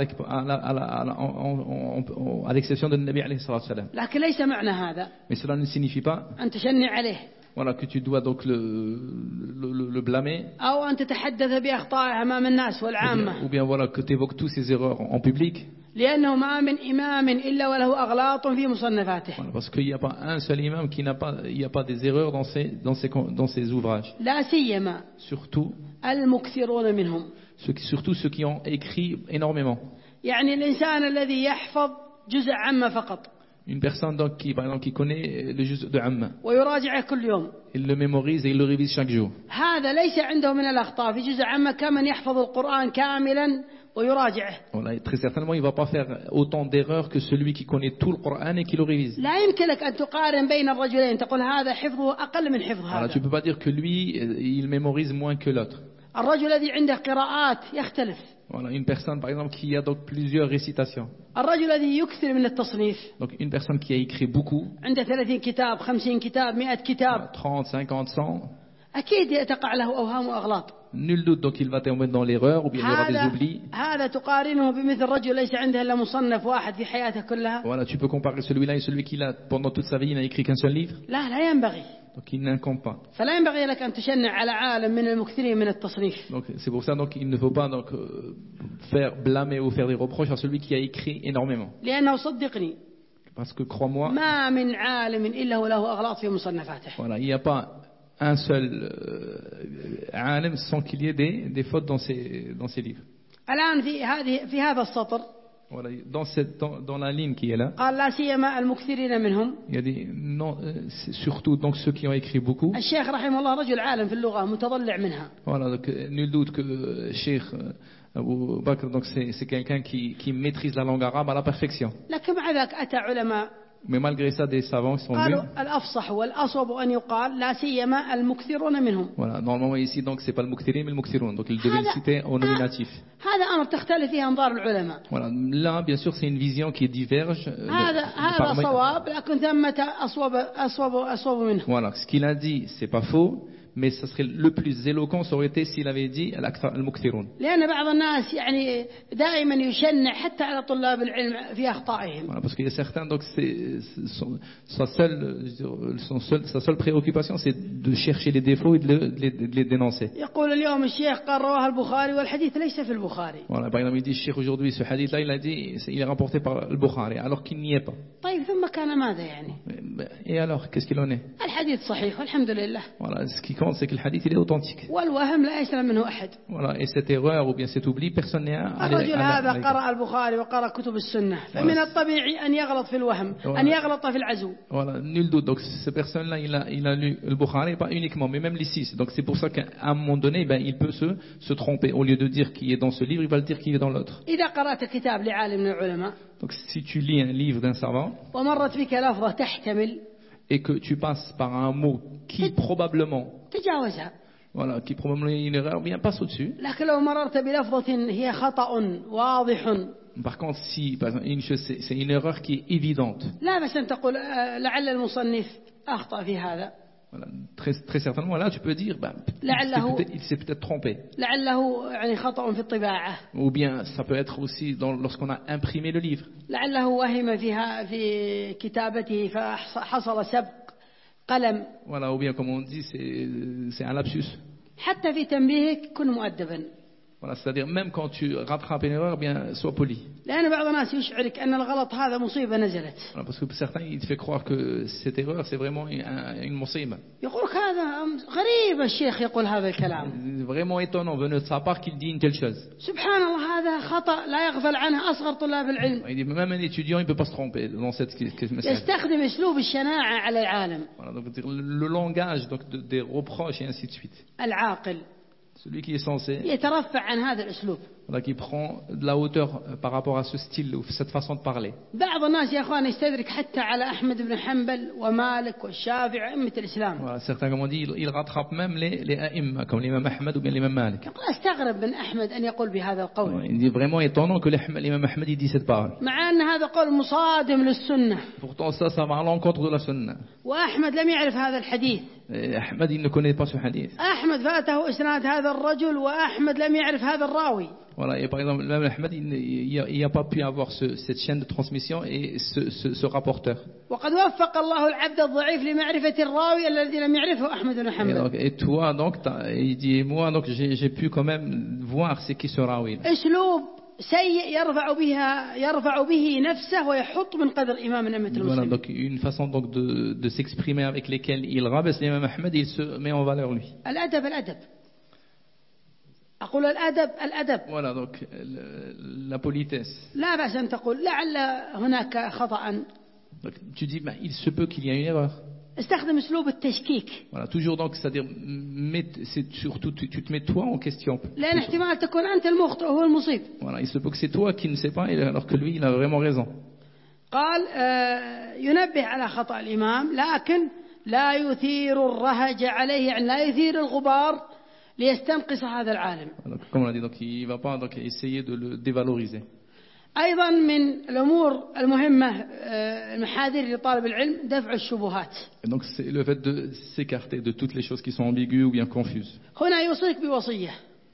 l'exception de Nabi alayhi salatu wasalam. Mais cela ne signifie pas voilà, que tu dois donc le, le, le, le blâmer. Ou bien, ou bien voilà, que tu évoques tous ces erreurs en public. Voilà, parce qu'il n'y a pas un seul imam qui n'a pas, il n'y a pas des erreurs dans ses, dans ses, dans ses ouvrages. Surtout, ceux qui, surtout ceux qui ont écrit énormément. Une personne donc qui, par exemple, qui connaît le juz de Amma. Il le mémorise et il le révise chaque jour. Voilà, très certainement, il ne va pas faire autant d'erreurs que celui qui connaît tout le Coran et qui le révise. Voilà, tu ne peux pas dire que lui, il mémorise moins que l'autre. Voilà, une personne par exemple qui a donc plusieurs récitations. Donc une personne qui a écrit beaucoup, trente, cinquante, cent. أكيد يتقع له أوهام وأغلاط. Nul doute donc il va tomber dans l'erreur ou bien il y aura des oublis. هذا تقارنه بمثل رجل ليس عنده إلا مصنف واحد في حياته كلها. Voilà, tu peux comparer celui-là et celui qui a pendant toute sa vie il n'a écrit qu'un seul livre. لا لا ينبغي. Donc il n'incombe pas. فلا ينبغي لك أن تشنع على عالم من المكثرين من التصنيف. Donc c'est pour ça donc il ne faut pas donc faire blâmer ou faire des reproches à celui qui a écrit énormément. لأنه صدقني. Parce que crois-moi. ما من عالم إلا وله أغلاط في مصنفاته. Voilà, il n'y a pas un seul euh, عالم sans qu'il y ait des, des fautes dans ses, dans ses livres. الآن في هذه في هذا السطر. Voilà, dans, cette, dans, dans la ligne qui est là, قال لا سيما المكثرين منهم. il y a des non, surtout donc ceux qui ont écrit beaucoup. الشيخ رحمه الله رجل عالم في اللغة متضلع منها. Voilà, donc nul doute que Cheikh Abou Bakr donc c'est, c'est quelqu'un qui, qui maîtrise la langue arabe à la perfection. لكن مع ذلك أتى علماء. Mais malgré ça, des savants sont venus. Voilà, normalement ici, donc, c'est pas le mukthirin, mais le mukthiroun. Donc, il devait le citer au nominatif. Voilà, là, bien sûr, c'est une vision qui diverge. Voilà, ce qu'il a dit, c'est pas faux. Mais ce serait le plus éloquent, ça aurait été s'il avait dit al-mukthiroun. لأن بعض الناس يعني دائما يشنع حتى على طلاب العلم في أخطائهم. Voilà, parce qu'il y a certains donc c'est son, sa seule son seul, sa seule préoccupation c'est de chercher les défauts et de, le, de, les, de les dénoncer. يقول اليوم الشيخ قال رواه البخاري والحديث ليس في البخاري. Voilà, par exemple il dit Cheikh aujourd'hui ce hadith là il a dit il est rapporté par le Bukhari alors qu'il n'y est pas. طيب ثم كان ماذا يعني؟ Et alors qu'est-ce qu'il en est? الحديث صحيح والحمد لله. Voilà, ce qui compte c'est que le hadith il est authentique. والوهم لا يسلم منه أحد. Voilà, et cette erreur ou bien cet oubli personne n'est à الرجل هذا قرأ البخاري وقرأ كتب السنة فمن الطبيعي أن يغلط في الوهم أن يغلط في العزو. Voilà, nul doute. Donc cette personne là il a il a lu le Bukhari pas uniquement mais même les six. Donc c'est pour ça qu'à un moment donné ben il peut se se tromper au lieu de dire qu'il est dans ce livre il va le dire qu'il est dans l'autre. إذا قرأت كتاب لعالم من العلماء. Donc si tu lis un livre d'un savant. ومرت بك لفظة تحتمل. Et que tu passes par un mot qui probablement. تجاوزها. Voilà, qui probablement est une erreur, bien passe au-dessus. لكن لو مررت بلفظة هي خطأ واضح. Par contre, si par exemple, une chose, c'est, c'est une erreur qui est évidente. لا بس أن تقول لعل المصنف أخطأ في هذا. Voilà, très, très certainement, là, tu peux dire, ben, il s'est peut-être trompé. لعله يعني خطأ في الطباعة. Ou bien, ça peut être aussi dans, lorsqu'on a imprimé le livre. لعله وهم فيها في كتابته فحصل سبق قلم. Voilà, ou bien comme on dit, c'est, c'est un lapsus. حتى في تنبيهك كن مؤدبا. Voilà, c'est-à-dire même quand tu rattrapes une erreur, bien sois poli. لأن بعض الناس يشعرك أن الغلط هذا مصيبة نزلت. Voilà, parce que certains ils te font croire que cette erreur c'est vraiment une, une مصيبة. يقولك هذا غريب الشيخ يقول هذا الكلام. Vraiment étonnant venant de sa part qu'il dit une telle chose. سبحان الله هذا خطأ لا يغفل عنه أصغر طلاب العلم. Il dit même un étudiant il peut pas se tromper dans cette question. يستخدم أسلوب الشناعة على العالم. Voilà, donc le langage donc de, des reproches et ainsi de suite. العاقل. Celui qui est censé. يترفع عن هذا الأسلوب. Voilà, qui prend de la hauteur par rapport à ce style ou cette façon de parler. بعض الناس يا أخوان يستدرك حتى على أحمد بن حنبل ومالك والشافعي أئمة الإسلام. Voilà, certains comme on dit ils rattrapent même les les a'imma comme l'imam Ahmed ou bien l'imam Malik. يقول أستغرب من أحمد أن يقول بهذا القول. Il dit vraiment étonnant que l'imam Ahmed il dit cette parole. مع أن هذا قول مصادم للسنة. Pourtant ça ça va à l'encontre de la sunna. وأحمد لم يعرف هذا الحديث. Ahmed il ne connaît pas ce hadith. أحمد فاته إسناد هذا الرجل وأحمد لم يعرف هذا الراوي. Voilà, et par exemple, l'imam Ahmed, il n'a pas pu avoir ce, cette chaîne de transmission et ce, ce, ce rapporteur. Et, donc, et toi, donc, il dit, et moi, donc, j'ai, j'ai pu quand même voir c'est qui ce rawi. Voilà, donc une façon donc de, de s'exprimer avec lesquelles il rabaisse l'imam Ahmed, il se met en valeur lui. أقول الأدب الأدب. Voilà donc la politesse. لا بأس أن تقول لعل هناك خطأ. Donc, tu dis ben, il se peut qu'il y ait une erreur. استخدم أسلوب التشكيك. Voilà toujours donc c'est-à-dire c'est surtout tu, tu te mets toi en question. لأن احتمال تكون أنت المخطئ وهو المصيب. Voilà il se peut que c'est toi qui ne sais pas alors que lui il a vraiment raison. قال ينبه على خطأ الإمام لكن لا يثير الرهج عليه يعني لا يثير الغبار. ليستنقص هذا العالم. Comme on a dit, donc il va pas donc essayer de le dévaloriser. أيضا من الأمور المهمة المحاذير لطالب العلم دفع الشبهات. Et donc c'est le fait de s'écarter de toutes les choses qui sont ambiguës ou bien confuses. هنا يوصيك بوصية.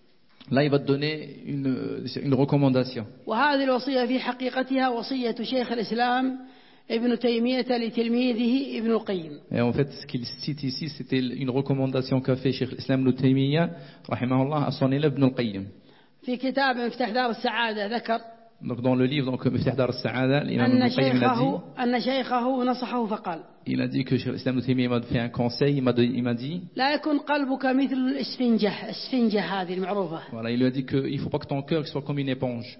Là, il va te donner une, une recommandation. وهذه الوصية في حقيقتها وصية شيخ الإسلام ابن تيمية لتلميذه ابن القيم. Et en fait, ce qu'il cite ici, c'était une recommandation qu'a fait Cheikh l'Islam Ibn Taymiyyah, rahimahullah, à son élève Ibn al-Qayyim. في كتاب مفتاح دار السعادة ذكر. Donc dans le livre donc Miftah Dar al-Sa'ada, l'imam Ibn al-Qayyim il a dit. أن شيخه نصحه فقال. Il a dit que Cheikh l'Islam Ibn Taymiyyah m'a fait un conseil, il m'a il m'a dit. لا يكن قلبك مثل الإسفنجة، الإسفنجة هذه المعروفة. Voilà, il lui a dit que il faut pas que ton cœur soit comme une éponge.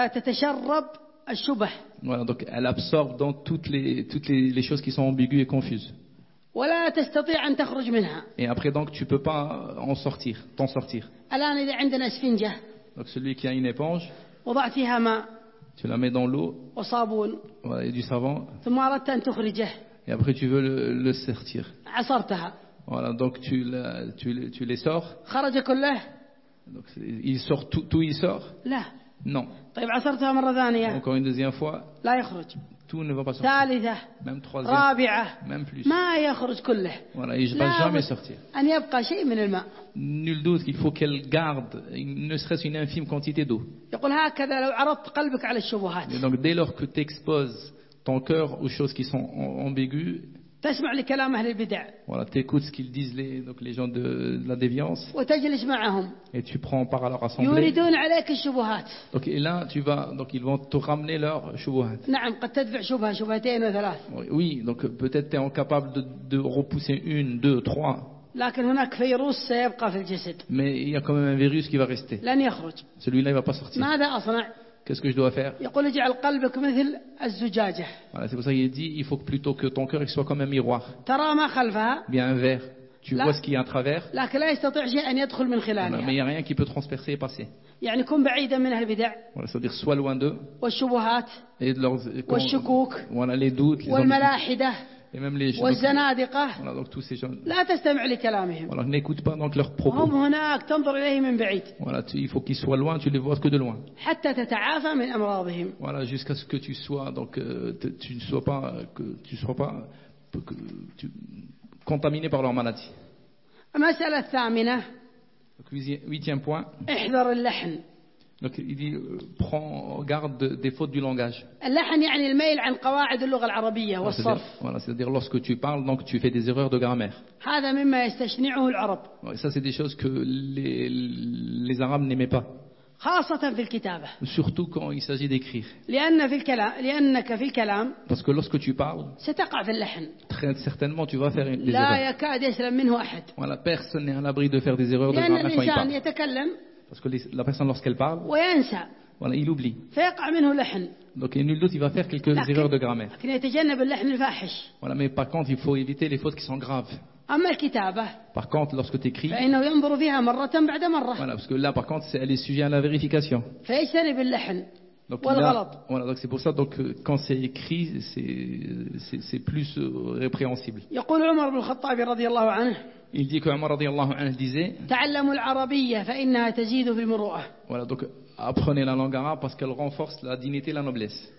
فتتشرب الشبه. Voilà, donc elle absorbe dans toutes les toutes les, les choses qui sont ambiguës et confuses. ولا تستطيع أن تخرج منها. Et après donc tu peux pas en sortir, t'en sortir. الآن إذا عندنا إسفنجة. Donc celui qui a une éponge. وضعت فيها ماء. Tu la mets dans l'eau. وصابون. Voilà, et du savon. ثم أردت أن تخرجه. Et après tu veux le, le sortir. عصرتها. Voilà, donc tu la, tu tu les sors. خرج كله. Donc il sort tout, tout il sort. لا. Non. طيب عصرتها مرة ثانية. Encore une deuxième fois. لا يخرج. Tout ne va pas sortir. ثالثة. Même troisième. رابعة. Même plus. ما يخرج كله. Voilà, il ne va jamais sortir. أن يبقى شيء من الماء. Nul doute qu'il faut qu'elle garde, ne serait-ce une infime quantité d'eau. يقول هكذا لو عرضت قلبك على الشبهات. Et donc dès lors que tu exposes ton cœur aux choses qui sont ambiguës. تسمع لكلام أهل البدع. Voilà, tu écoutes ce qu'ils disent les, donc les gens de, de la déviance. وتجلس معهم. Et tu prends part à leur assemblée. يريدون عليك الشبهات. Donc et là tu vas, donc ils vont te ramener leurs shubuhat. نعم قد تدفع شبهة شبهتين وثلاث. Oui, donc peut-être tu es incapable de, de repousser une, deux, trois. لكن هناك فيروس سيبقى في الجسد. Mais il y a quand même un virus qui va rester. لن يخرج. Celui-là il va pas sortir. ماذا أصنع؟ Qu'est-ce que je dois faire? يقول اجعل قلبك مثل الزجاجة. Voilà, c'est pour ça qu'il dit il faut que plutôt que ton cœur il soit comme un miroir. ترى ما خلفها. Bien un verre. Tu vois ce qu'il y a à travers. لكن لا يستطيع شيء أن يدخل من خلالها. Mais il y a rien qui peut transpercer et passer. يعني كن بعيدا من البدع. Voilà, c'est-à-dire sois loin d'eux. والشبهات. Et de leurs. والشكوك. Voilà les doutes. Les والملاحدة. Et même les والزنادقة. Voilà, donc tous ces gens. لا تستمع لكلامهم. Voilà, n'écoute pas donc leurs propos. هم هناك تنظر إليهم من بعيد. Voilà, tu, il faut qu'ils soient loin, tu les vois que de loin. حتى تتعافى من أمراضهم. Voilà, jusqu'à ce que tu sois donc euh, te, tu ne sois pas que tu sois pas que tu, contaminé par leur maladie. المسألة الثامنة. Donc huitième point. احذر اللحن. Donc il dit euh, prends garde des fautes du langage. اللحن يعني الميل عن قواعد اللغة العربية والصرف. Voilà, c'est-à-dire lorsque tu parles donc tu fais des erreurs de grammaire. هذا مما يستشنعه العرب. Ça c'est des choses que les les Arabes n'aimaient pas. خاصة في الكتابة. Surtout quand il s'agit d'écrire. لأن في الكلام لأنك في الكلام. Parce que lorsque tu parles. ستقع في اللحن. Très certainement tu vas faire des erreurs. لا يكاد يسلم منه أحد. Voilà, personne n'est à l'abri de faire des erreurs de لأن grammaire quand il الإنسان parle. يتكلم. Parce que les, la personne lorsqu'elle parle. وينسى. Voilà, il oublie. فيقع منه لحن. Donc il nul doute il va faire quelques لكن, erreurs de grammaire. لكن يتجنب اللحن الفاحش. Voilà, mais par contre il faut éviter les fautes qui sont graves. أما الكتابة. Par contre lorsque tu écris. فإنه ينظر فيها مرة بعد مرة. Voilà, parce que là par contre c'est, elle est sujet à la vérification. فيجتنب اللحن. Donc, والغلط. Là, voilà, donc c'est pour ça donc quand c'est écrit c'est c'est, c'est plus répréhensible. يقول عمر بن الخطاب رضي الله عنه. Il dit que Omar radiyallahu anhu disait. تعلموا العربية فإنها تزيد في المروءة. Voilà, donc apprenez la langue arabe parce qu'elle renforce la dignité et la noblesse.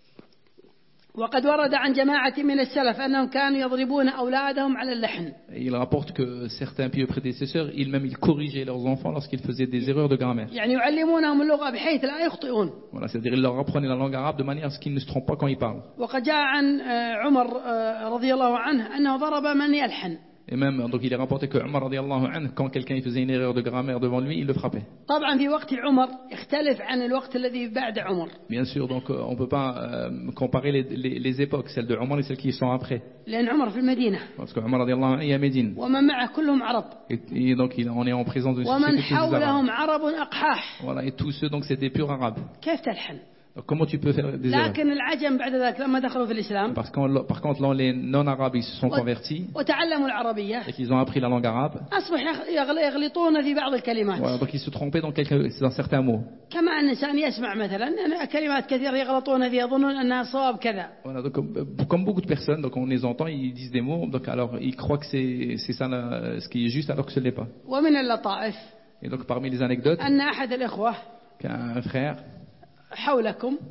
وقد ورد عن جماعة من السلف أنهم كانوا يضربون أولادهم على اللحن. Il rapporte que certains pieux prédécesseurs, ils même ils corrigeaient leurs enfants lorsqu'ils faisaient des erreurs de grammaire. يعني يعلمونهم اللغة بحيث لا يخطئون. Voilà, c'est-à-dire ils leur apprenaient la langue arabe de manière à ce qu'ils ne se trompent pas quand ils parlent. وقد جاء عن عمر رضي الله عنه أنه ضرب من يلحن. Et même, donc il est rapporté que Omar radiyallahu anhu, quand quelqu'un faisait une erreur de grammaire devant lui, il le frappait. طبعا في وقت عمر يختلف عن الوقت الذي بعد عمر. Bien sûr, donc on ne peut pas euh, comparer les, les, les époques, celles de Omar et celles qui sont après. لأن عمر في المدينة. Parce que Omar radiyallahu anhu est à Médine. ومن معه كلهم عرب. Et, et donc il, on est en présence de ceux ومن qui sont arabes. حولهم عرب أقحاح. Voilà, et tous ceux donc c'était purs arabes. كيف تلحن؟ Donc, comment tu peux faire des erreurs? لكن العجم بعد ذلك لما دخلوا في الإسلام. Parce que par contre, là, les non-arabes ils se sont convertis. وتعلموا العربية. Et qu'ils ont appris la langue arabe. أصبح يغلطون في بعض الكلمات. Voilà, donc ils se trompaient dans quelques, dans certains mots. كما أن الإنسان يسمع مثلا كلمات كثيرة يغلطون فيها يظنون أنها صواب كذا. Voilà, donc comme beaucoup de personnes, donc on les entend, ils disent des mots, donc alors ils croient que c'est c'est ça la, ce qui est juste alors que ce n'est pas. ومن اللطائف. Et donc parmi les anecdotes. أن أحد الإخوة. Qu'un frère. حولكم.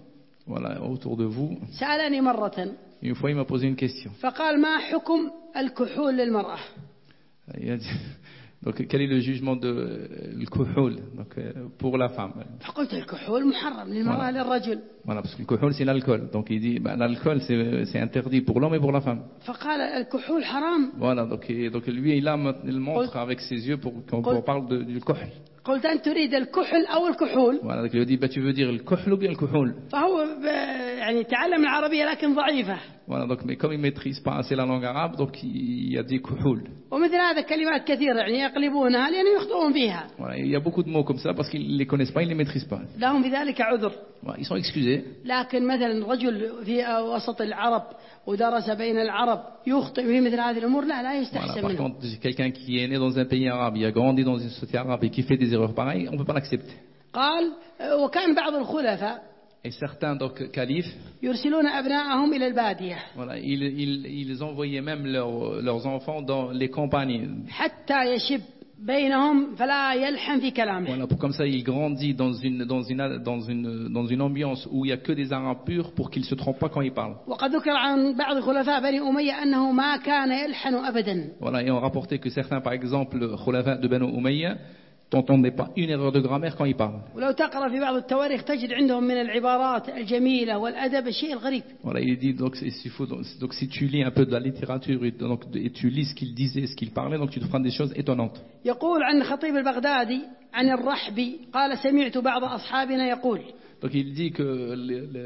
voilà, autour de vous. سألني مرة. Une fois, il m'a posé une question. فقال ما حكم الكحول للمرأة؟ Il a dit, donc, quel est le jugement de le kuhul, donc pour la femme? فقلت الكحول محرم للمرأة للرجل. Voilà, parce que le kuhul c'est l'alcool. Donc il dit, bah, l'alcool c'est c'est interdit pour l'homme et pour la femme. فقال الكحول حرام. Voilà, donc donc lui il a il montre avec ses yeux pour qu'on parle de, du kuhl. قلت أنت تريد الكحل أو الكحول؟ Voilà, donc il lui dit, bah tu veux dire le kuhl ou bien le kuhul? فهو يعني تعلم العربية لكن ضعيفة. Voilà, donc mais comme il maîtrise pas assez la langue arabe, donc il a dit kuhul. ومثل هذا كلمات كثيرة يعني يقلبونها لأن يخطئون فيها. Voilà, il y a beaucoup de mots comme ça parce qu'ils les connaissent pas, ils les maîtrisent pas. لهم في ذلك عذر. Voilà, ils sont excusés. لكن مثلا رجل في وسط العرب ودرس بين العرب يخطئ في مثل هذه الأمور لا لا يستحسن منه. Par contre, quelqu'un qui est né dans un pays arabe, il a grandi dans une société arabe et qui fait des erreurs pareilles, on peut pas l'accepter. قال وكان بعض الخلفاء Et certains donc califes, يرسلون أبناءهم إلى البادية. Voilà, ils, ils, ils envoyaient même leurs, leurs enfants dans les campagnes. حتى يشب بينهم فلا يلحن في كلامه. Voilà, pour comme ça il grandit dans une dans une dans une dans une ambiance où il y a que des arabes purs pour qu'ils se trompent pas quand ils parlent. وقد ذكر عن بعض خلفاء بني أمية أنه ما كان يلحن أبدا. Voilà, et on rapportait que certains, par exemple, khulafa de Banu Umayya, n'entendaient pas une erreur de grammaire quand ils parlent. ولو تقرأ في بعض التواريخ تجد عندهم من العبارات الجميلة والأدب الشيء الغريب. Voilà, il dit donc il faut donc, donc si tu lis un peu de la littérature et, donc, et tu lis ce qu'il disait, ce qu'il parlait, donc tu te feras des choses étonnantes. يقول عن خطيب البغدادي عن الرحبي قال سمعت بعض أصحابنا يقول. Donc il dit que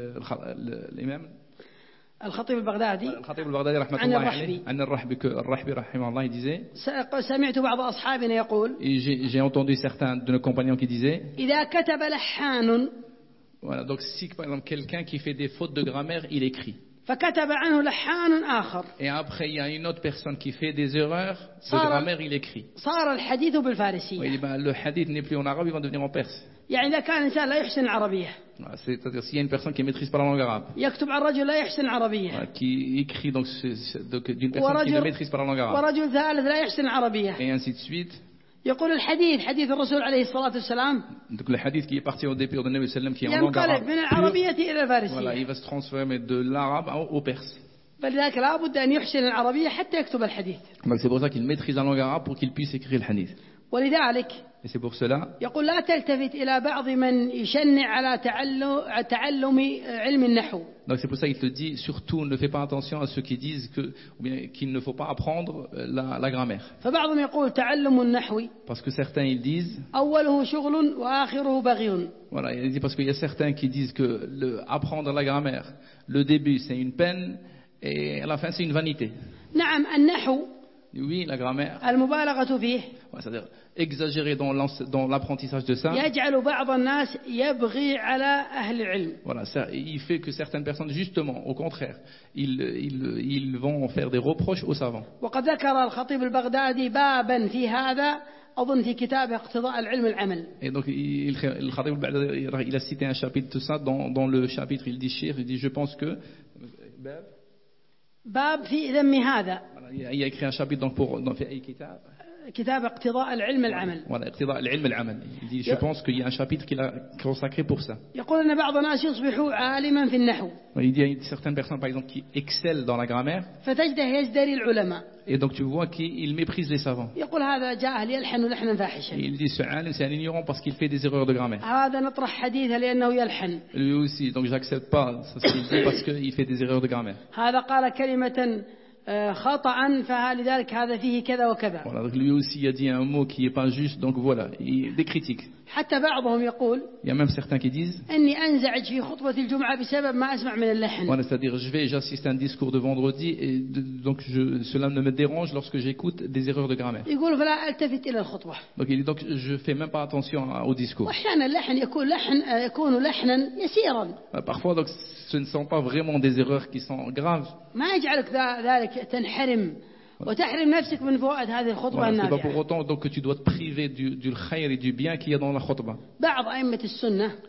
l'imam الخطيب البغدادي الخطيب البغدادي رحمة الله عليه عن الرحبي que الرحبي رحمه الله il disait سمعت بعض أصحابنا يقول j'ai entendu certains de nos compagnons qui disaient إذا كتب لحان voilà donc si par exemple quelqu'un qui fait des fautes de grammaire il écrit فكتب عنه لحان آخر et après il y a une autre personne qui fait des erreurs de grammaire il écrit صار الحديث بالفارسية. Oui, ben, le hadith n'est plus en arabe, il va devenir en perse. يعني إذا كان إنسان لا يحسن العربية. C'est-à-dire s'il y a une personne qui ne maîtrise pas la langue arabe. يكتب عن رجل لا يحسن العربية. Qui écrit donc, donc d'une personne qui ne maîtrise pas la langue arabe. ورجل ثالث لا يحسن العربية. Et ainsi de suite. يقول الحديث حديث الرسول عليه الصلاة والسلام. Donc le hadith qui est parti au départ de Nabi sallam qui est en langue arabe. ينقلب من العربية إلى الفارسية. Voilà, il va se transformer de l'arabe au perse. فلذلك لا بد أن يحسن العربية حتى يكتب الحديث. Donc c'est pour ça qu'il maîtrise la langue arabe pour qu'il puisse écrire le hadith. ولذلك Et c'est pour cela يقول لا تلتفت إلى بعض من يشنع على تعلم تعلم علم النحو. Donc c'est pour ça qu'il te dit surtout ne fais pas attention à ceux qui disent que ou bien qu'il ne faut pas apprendre la, la grammaire. فبعضهم يقول تعلم النحو. Parce que certains ils disent أوله شغل وآخره بغي. Voilà, il dit parce qu'il y a certains qui disent que le, apprendre la grammaire, le début c'est une peine et à la fin c'est une vanité. نعم النحو. Oui, la grammaire. المبالغة فيه. Ouais, c'est-à-dire exagérer dans, dans l'apprentissage de ça. يجعل بعض الناس يبغي على أهل العلم. Voilà, ça, il fait que certaines personnes, justement, au contraire, ils, ils, ils vont faire des reproches aux savants. وقد ذكر الخطيب البغدادي بابا في هذا أظن في كتاب اقتضاء العلم العمل. Et donc, il, le Khatib al-Baghdadi, il a cité un chapitre de ça dans, dans le chapitre, il dit Shir, il dit je pense que باب في ذم هذا. Il a écrit un chapitre donc pour dans في أي كتاب. كتاب اقتضاء العلم العمل. Voilà, اقتضاء العلم العمل. Il dit je pense qu'il y a un chapitre qu'il a consacré pour ça. يقول أن بعض الناس يصبح عالما في النحو. Il dit il y a certaines personnes par exemple qui excellent dans la grammaire. فتجده يزدري العلماء. Et donc tu vois qu'il méprise les savants. يقول هذا جاهل يلحن لحنا فاحشا. Il dit ce alim c'est un ignorant parce qu'il fait des erreurs de grammaire. هذا نطرح حديثه لأنه يلحن. Lui aussi donc j'accepte pas ça ce qu'il dit parce qu'il fait des erreurs de grammaire. هذا قال كلمة خطأ فلذلك هذا فيه كذا وكذا. Voilà, donc lui aussi il a dit un mot qui est pas juste donc voilà, il des critiques. حتى بعضهم يقول il y a même certains qui disent أني أنزعج في خطبة الجمعة بسبب ما أسمع من اللحن. Voilà, c'est-à-dire je vais j'assiste à un discours de vendredi et de, donc je, cela ne me dérange lorsque j'écoute des erreurs de grammaire. يقول فلا ألتفت إلى الخطبة. Donc il dit donc je fais même pas attention au discours. وأحيانا اللحن يكون لحن يكون لحنا يسيرا. Parfois donc ce ne sont pas vraiment des erreurs qui sont graves. ما يجعلك ذلك تنحرم وتحرم نفسك من فوائد هذه الخطبة النافعة. C'est pas pour autant donc que tu dois te priver du, du khayr et du bien qu'il y a dans la khutbah. بعض أئمة السنة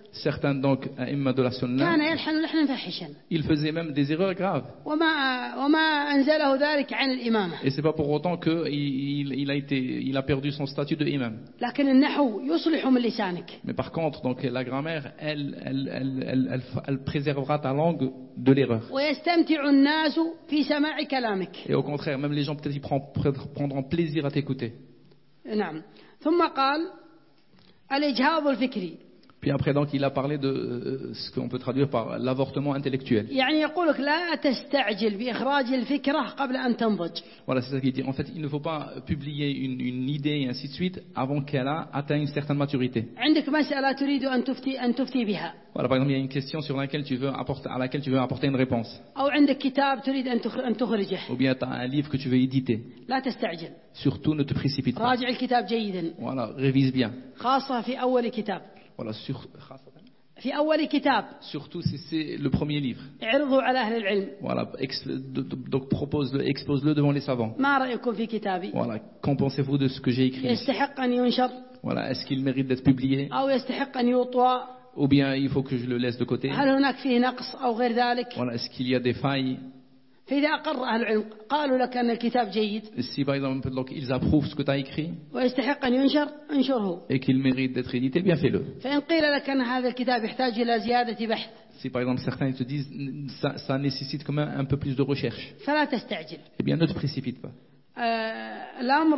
Certains donc a'imma de la sunna, كان يلحن لحنا فاحشا. Il faisait même des erreurs graves. وما وما أنزله ذلك عن الإمامة. Et c'est pas pour autant que il, il a été, il a perdu son statut de imam. لكن النحو يصلح من لسانك. Mais par contre, donc la grammaire, elle, elle, elle, elle, elle, elle préservera ta langue de l'erreur. ويستمتع الناس في سماع كلامك. Et au contraire, même les gens peut-être ils prendront plaisir à t'écouter. نعم. ثم قال الإجهاض الفكري. Puis après, donc, il a parlé de euh, ce qu'on peut traduire par l'avortement intellectuel. يعني يقولك لا تستعجل بإخراج الفكرة قبل أن تنضج. Voilà, c'est ça qu'il dit. En fait, il ne faut pas publier une, une idée et ainsi de suite avant qu'elle a atteint une certaine maturité. عندك مسألة تريد أن تفتي أن تفتي بها. Voilà, par exemple, il y a une question sur laquelle tu veux apporter, à laquelle tu veux apporter une réponse. أو عندك كتاب تريد أن تخرجه. Ou bien tu as un livre que tu veux éditer. لا تستعجل. Surtout, ne te précipite pas. راجع الكتاب جيدا. Voilà, révise bien. خاصة في أول كتاب. Voilà, sur, في أول كتاب. Surtout si c'est le premier livre. اعرضه على أهل العلم. Voilà, donc propose-le, expose-le devant les savants. ما رأيكم في كتابي؟ Voilà, qu'en pensez-vous de ce que j'ai écrit? يستحق أن ينشر. Voilà, est-ce qu'il mérite d'être publié? أو يستحق أن يطوى. Ou bien il faut que je le laisse de côté? هل هناك فيه نقص أو غير ذلك؟ Voilà, est-ce qu'il y a des failles? فإذا أقر أهل العلم قالوا لك أن الكتاب جيد. Si par exemple donc, ils approuvent ce que tu as écrit. ويستحق أن ينشر انشره. Et qu'il mérite d'être édité, bien fais-le. فإن قيل لك أن هذا الكتاب يحتاج إلى زيادة بحث. Si par exemple certains te disent ça, ça nécessite quand même un peu plus de recherche. فلا تستعجل. Eh bien ne te précipite pas. الأمر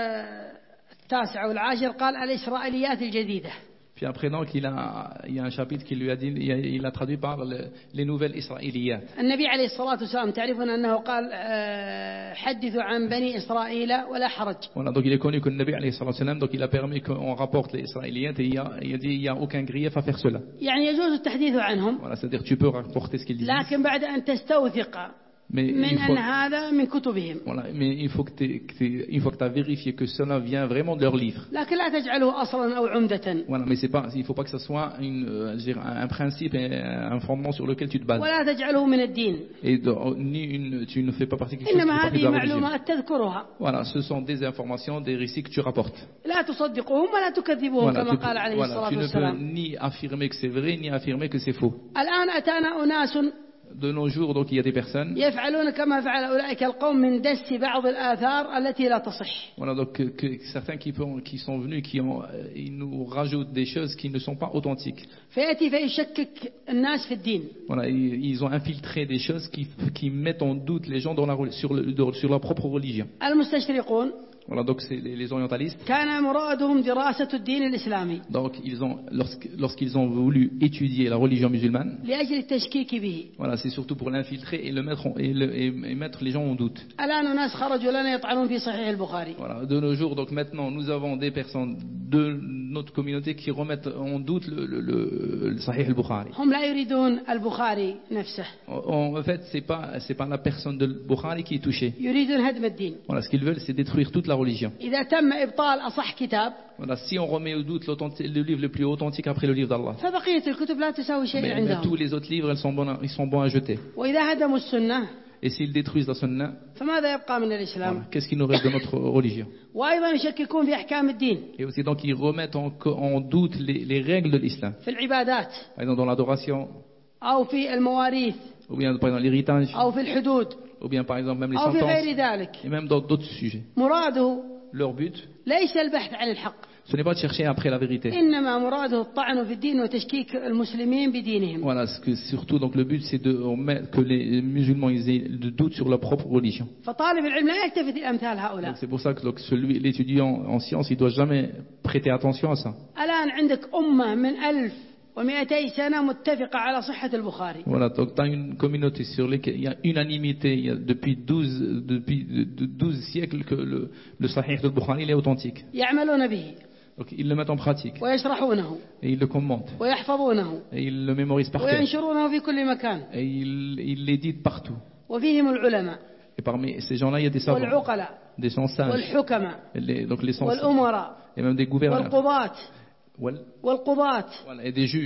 التاسع والعاشر قال الإسرائيليات الجديدة. Puis après donc il a il y a un chapitre qui lui a dit il a, il a traduit par le, les nouvelles israéliyat. النبي عليه الصلاة والسلام تعرفون أنه قال حدثوا عن بني إسرائيل ولا حرج. Voilà, donc il est connu que le Nabi alayhi salatu wasalam, donc il a permis qu'on rapporte les israéliyat et il, y a, il a dit il y a aucun grief à faire cela. يعني يجوز التحديث عنهم. Voilà, c'est-à-dire tu peux rapporter ce qu'ils disent. لكن بعد أن تستوثق. Mais من il faut, أن هذا من كتبهم. Voilà, mais il faut que tu une fois que tu as vérifié que cela vient vraiment de leur livre. لكن لا تجعله أصلا أو عمدة. Voilà, mais c'est pas, il faut pas que ça soit une, euh, dire, un principe, un fondement sur lequel tu te bases. ولا تجعله من الدين. Et de, ni une, tu ne fais pas partie de quelque chose إنما qui fait هذه partie de la religion. معلومات تذكرها. Voilà, ce sont des informations, des récits que tu rapportes. لا تصدقوهم ولا تكذبوهم Voilà, كما tu, قال عليه voilà, الصلاة tu ne والسلام. peux ni affirmer que c'est vrai, ni affirmer que c'est faux. الآن أتانا أناس De nos jours, donc, il y a des personnes. يفعلون كما فعل أولئك القوم من دس بعض الآثار التي لا تصح. Voilà, donc que, que certains qui, qui sont venus, qui ont, ils nous rajoutent des choses qui ne sont pas authentiques. فيأتي فيشكك الناس في الدين. Voilà, ils, ils ont infiltré des choses qui, qui mettent en doute les gens dans la, sur, le, sur leur propre religion. المستشرقون. Voilà, donc c'est les, les orientalistes. كان مرادهم دراسة الدين الإسلامي. Donc ils ont, lorsqu'ils ont voulu étudier la religion musulmane. لأجل التشكيك به. Voilà, c'est surtout pour l'infiltrer et le mettre en, et, le, et, et mettre les gens en doute. الآن ناس خرجوا لنا يطعنون في صحيح البخاري. Voilà, de nos jours, donc maintenant, nous avons des personnes de notre communauté qui remettent en doute le, le, le, le Sahih al-Bukhari. هم لا يريدون البخاري نفسه. En, en fait, c'est pas, c'est pas la personne de Bukhari qui est touchée. يريدون هدم الدين. Voilà, ce qu'ils veulent, c'est détruire toute la religion. إذا تم إبطال أصح كتاب. Voilà, si on remet au doute le livre le plus authentique après le livre d'Allah. فبقية الكتب لا تساوي شيء Mais, عندهم. mais tous les autres livres, ils sont bons, ils sont bons à jeter. وإذا هدموا السنة. Et s'ils détruisent la sunna, فماذا يبقى من الإسلام؟ voilà, qu'est-ce qui nous reste de notre religion? وأيضا يشككون في أحكام الدين. Et aussi donc ils remettent en, en doute les, les règles de l'islam. في العبادات. Par exemple dans l'adoration. أو في المواريث. Ou bien par exemple l'héritage. أو في الحدود. Ou bien par exemple même les أو في sentences. غير ذلك. Et même dans d'autres sujets. مراده. Leur but. ليس البحث عن الحق. Ce n'est pas de chercher après la vérité. إنما مراده الطعن في الدين وتشكيك المسلمين بدينهم. Voilà, ce que surtout donc le but c'est de que les musulmans ils aient de doute sur leur propre religion. فطالب العلم لا يلتفت إلى أمثال هؤلاء. Donc c'est pour ça que donc, celui l'étudiant en sciences il doit jamais prêter attention à ça. الآن عندك أمة من ألف ومئتي سنة متفقة على صحة البخاري. Voilà, donc dans une communauté sur laquelle il y a unanimité, il y a depuis douze depuis douze siècles que le, le Sahih al-Bukhari il est authentique. يعملون به. Donc ils le mettent en pratique. ويشرحونه. Et ils le commentent. ويحفظونه. Et ils le mémorisent par cœur. وينشرونه في كل مكان. Et ils ils l'éditent partout. وفيهم العلماء. Et parmi ces gens-là, il y a des savants, والعقلاء. des gens sages, والحكماء. les, donc les sens, والأمراء. et même des gouverneurs. والقضاة. Well. والقضاة. Voilà, et des juges.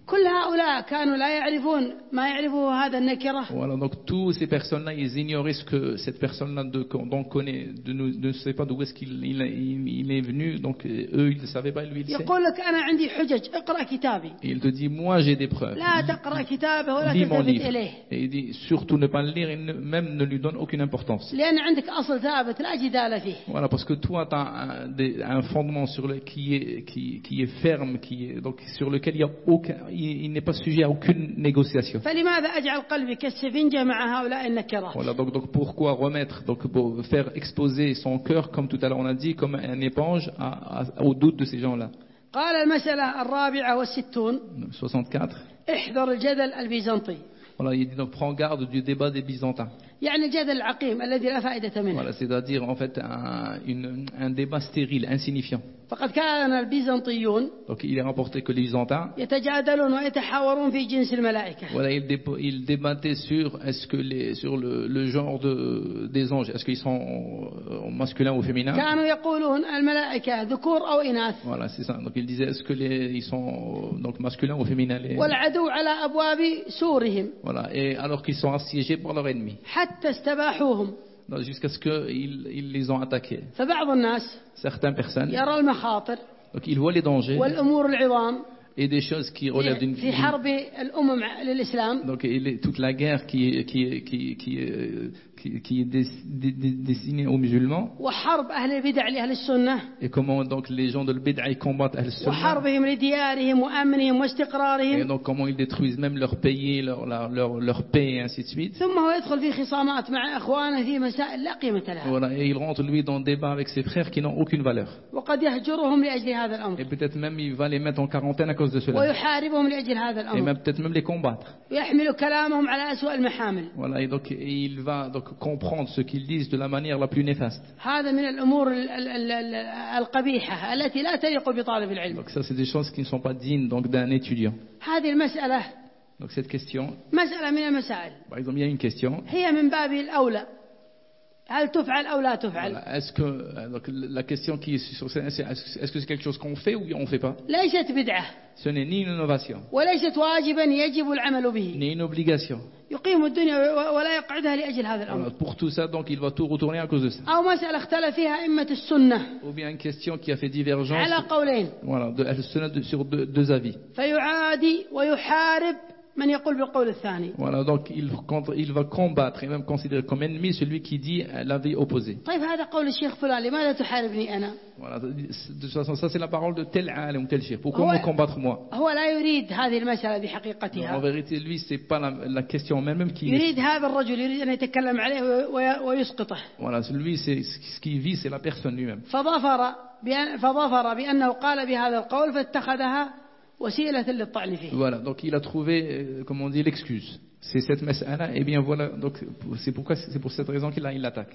Voilà, donc tous ces personnes-là, ils ignoraient ce que cette personne-là donc connaît, de ne, ne sait pas d'où est-ce qu'il il, il, il est venu, donc eux ils ne savaient pas, lui il sait. Et il te dit, moi j'ai des preuves. Lis mon livre. Et il dit, surtout ne pas le lire et ne, même ne lui donne aucune importance. Voilà, parce que toi tu as un, des, un fondement sur le, qui est qui, qui est ferme, qui est donc sur lequel il y a aucun, il, il n'est pas sujet à aucune négociation. Voilà, donc, donc pourquoi remettre, donc pour faire exposer son cœur, comme tout à l'heure on a dit, comme un éponge à, à, au doute de ces gens-là. soixante-quatre. Voilà, il dit donc prends garde du débat des Byzantins. Voilà, c'est-à-dire en fait un, une, un débat stérile, insignifiant. Donc il est rapporté que les Byzantins, voilà, ils, dé, ils débattaient sur est-ce que les, sur le, le genre de, des anges, est-ce qu'ils sont masculins ou féminins. Voilà, c'est ça. Donc ils disaient est-ce que les, ils sont donc masculins ou féminins. Les... Voilà, et alors qu'ils sont assiégés par leurs ennemis. Jusqu'à ce qu'ils ils les ont attaqués. Certaines personnes, donc ils voient les dangers et des choses qui relèvent d'une vie. Donc il est toute la guerre qui qui qui qui qui, qui est destinée aux musulmans. Et comment donc les gens de l'bid'a combattent Ahl-Sunnah. Et donc comment ils détruisent même leur pays, leur leur leur, leur paix et ainsi de suite. Voilà, et il rentre lui dans le débat avec ses frères qui n'ont aucune valeur. Et peut-être même il va les mettre en quarantaine à cause de cela. Et même peut-être même les combattre. Voilà, et donc et il va donc comprendre ce qu'ils disent de la manière la plus néfaste. Donc ça c'est des choses qui ne sont pas dignes donc d'un étudiant. Donc cette question, par exemple il y a une question. Voilà. Est-ce que donc, la question qui est sur c'est est-ce que c'est quelque chose qu'on fait ou on ne fait pas? Ce n'est ni une innovation, ni une obligation. Voilà. Pour tout ça, donc il va tout retourner à cause de ça. Ou bien une question qui a fait divergence. Voilà, de, de, sur deux, deux avis. Voilà, donc il, il va combattre et même considérer comme ennemi celui qui dit l'avis opposé. Voilà, de toute façon, ça c'est la parole de tel alim ou tel cheikh. Pourquoi me combattre moi? En vérité, lui, c'est pas la, la question même qui. Voilà, lui, c'est ce qu'il vit, c'est la personne lui-même. Voilà, donc il a trouvé, comme on dit, l'excuse. C'est cette mas'ala, et bien voilà, donc c'est pourquoi c'est pour cette raison qu'il l'attaque.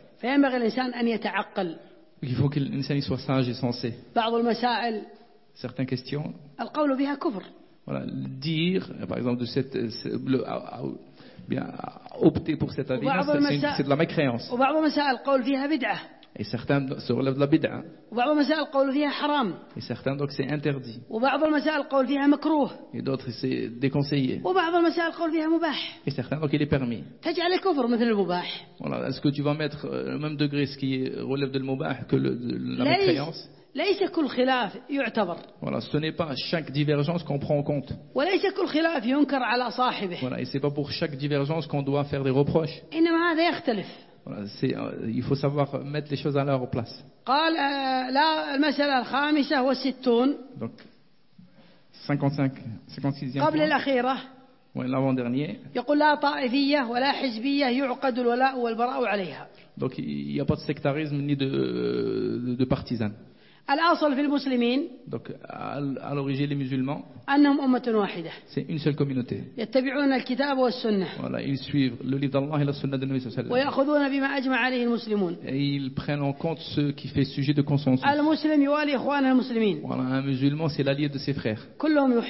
Il faut que l'insan soit sage et sensé. Certaines questions, voilà, dire, par exemple, de cette, le, bien, opter pour cet avis, c'est de la mécréance. Et certains se relèvent de la bid'a. Et certains donc c'est interdit. Et d'autres c'est déconseillé. Et certains donc il est permis. Voilà, est-ce que tu vas mettre le même degré ce qui relève de l'mubah que le, de la mécréance? Voilà, ce n'est pas chaque divergence qu'on prend en compte. Voilà, et c'est pas pour chaque divergence qu'on doit faire des reproches. Voilà, c'est, euh, il faut savoir mettre les choses à leur place. Donc, cinquante-cinq, cinquante-sixième point. Ouais, l'avant-dernier. Donc, il n'y a pas de sectarisme ni de, de, de partisane. Donc à, à l'origine les musulmans, c'est une seule communauté. Voilà, ils suivent le livre d'Allah et la sunna de Nabi sallallahu alayhi wa sallam. Et ils prennent en compte ce qui fait sujet de consensus. Voilà, un musulman c'est l'allié de ses frères. Voilà,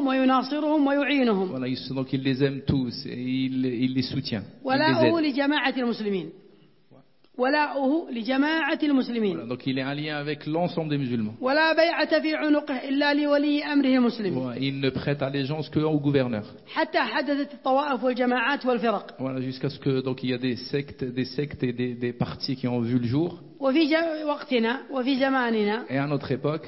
ils, donc il les aime tous et il, il les soutient. Il les aide. ولاؤه لجماعة المسلمين. Voilà, donc il est allié avec l'ensemble des musulmans. ولا بيعة في عنقه إلا لولي أمره المسلم. Voilà, il ne prête allégeance qu'au gouverneur. حتى حدثت الطوائف والجماعات والفرق. Voilà, jusqu'à ce que donc il y a des sectes, des sectes et des, des partis qui ont vu le jour. وفي وقتنا وفي زماننا. Et à notre époque.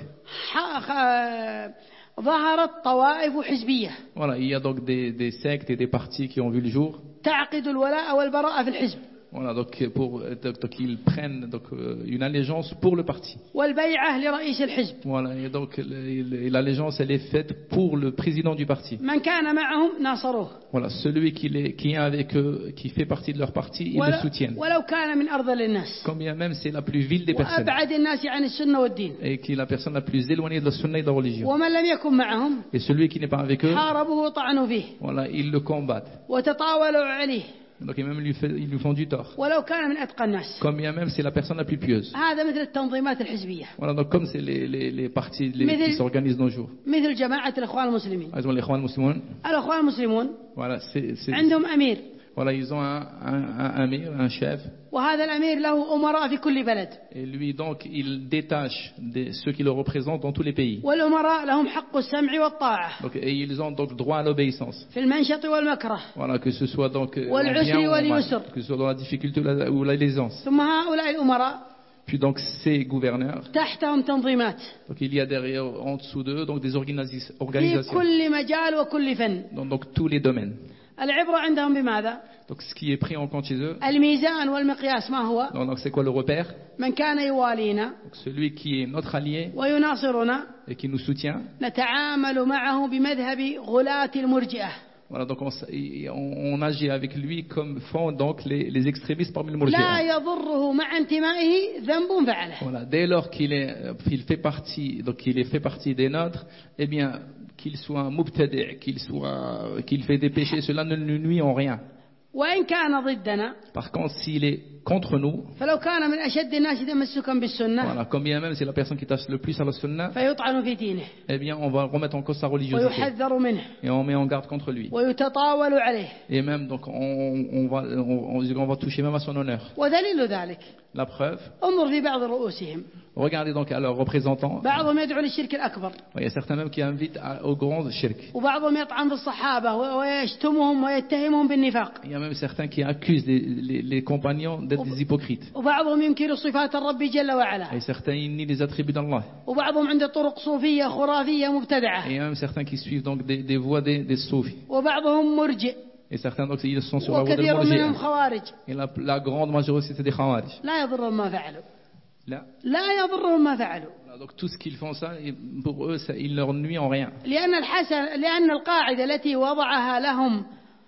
ظهرت طوائف حزبية. Voilà, il y a donc des, des sectes et des partis qui ont vu le jour. تعقد الولاء والبراء في الحزب. Voilà, donc pour donc, donc ils prennent donc une allégeance pour le parti. والبيعة لرئيس الحزب. Voilà, et donc l'allégeance elle est faite pour le président du parti. من كان معهم ناصروه. Voilà, celui qui est qui est avec eux, qui fait partie de leur parti, ils le soutiennent. ولو كان من أرذل الناس. Combien même c'est la plus vile des personnes. وأبعد الناس عن السنة والدين. Et qui est la personne la plus éloignée de la sunna et de la religion. ومن لم يكن معهم. Et celui qui n'est pas avec eux. حاربوه وطعنوا فيه. Voilà, ils le combattent. وتطاولوا عليه. Donc ils même lui, fait, ils lui font du tort. ولو كان من أتقى الناس. Comme bien même c'est la personne la plus pieuse. هذا مثل التنظيمات الحزبية. Voilà, donc comme c'est les les les partis les, qui s'organisent nos jours. مثل جماعة الإخوان المسلمين. Ils ont les Ikhwan Muslimun. الإخوان المسلمون. Voilà, c'est c'est. عندهم أمير. Voilà, ils ont un un un amir, un chef. وهذا الأمير له أمراء في كل بلد. Et lui donc il détache des, ceux qui le représentent dans tous les pays. والأمراء لهم حق السمع والطاعة. Donc et ils ont donc droit à l'obéissance. في المنشط والمكره. Voilà, que ce soit donc والعسر واليسر. que ce soit dans la difficulté ou la l'aisance. ثم هؤلاء الأمراء. Puis donc ces gouverneurs. تحتهم تنظيمات. Donc il y a derrière en dessous d'eux donc des organisations. في كل مجال وكل فن. Dans donc tous les domaines. العبرة عندهم بماذا؟ Donc ce qui est pris en compte chez eux. الميزان والمقياس ما هو؟ Donc c'est quoi le repère? من كان يوالينا. Donc celui qui est notre allié. ويناصرنا. Et qui nous soutient. نتعامل معه بمذهب غلاة المرجئة. Voilà, donc on, on, on agit avec lui comme font donc les, les extrémistes parmi le Murji'a. لا يضره مع انتمائه ذنب فعله. Voilà, dès lors qu'il est, qu'il fait partie, donc il est fait partie des nôtres, eh bien qu'il soit un mubtadi', qu'il soit, qu'il fait des péchés, cela ne lui nuit en rien. وإن كان ضدنا. Par contre, s'il est contre nous. فلو كان من أشد الناس تمسكا بالسنة. Voilà, combien même c'est la personne qui tâche le plus à la sunna. فيطعن في دينه. Eh bien, on va remettre en cause sa religiosité. ويحذر منه. Et on met en garde contre lui. ويتطاول عليه. Et même donc on, on va on, on va toucher même à son honneur. ودليل ذلك. La preuve. انظر في بعض رؤوسهم. Regardez donc à leurs représentants. بعضهم يدعو للشرك الأكبر. Il y a certains même qui invitent au grand shirk. وبعضهم يطعن في الصحابة ويشتمهم ويتهمهم بالنفاق. Il y a même certains qui accusent les, les, les compagnons d'être des hypocrites. وبعضهم ينكر صفات الرب جل وعلا. Et certains ils nient les attributs d'Allah. وبعضهم عنده طرق صوفية خرافية مبتدعة. Et il y a même certains qui suivent donc des, des voies des, des soufis. وبعضهم مرجئ. Et certains donc ils sont sur la voie des murji'a. خوارج. Et la, la grande majorité c'est des khawarij. لا يضرهم ما فعلوا. لا. لا يضرهم ما فعلوا. Donc tout ce qu'ils font ça, pour eux, ça, il leur nuit en rien. لأن الحسن لأن القاعدة التي وضعها لهم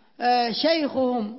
شيخهم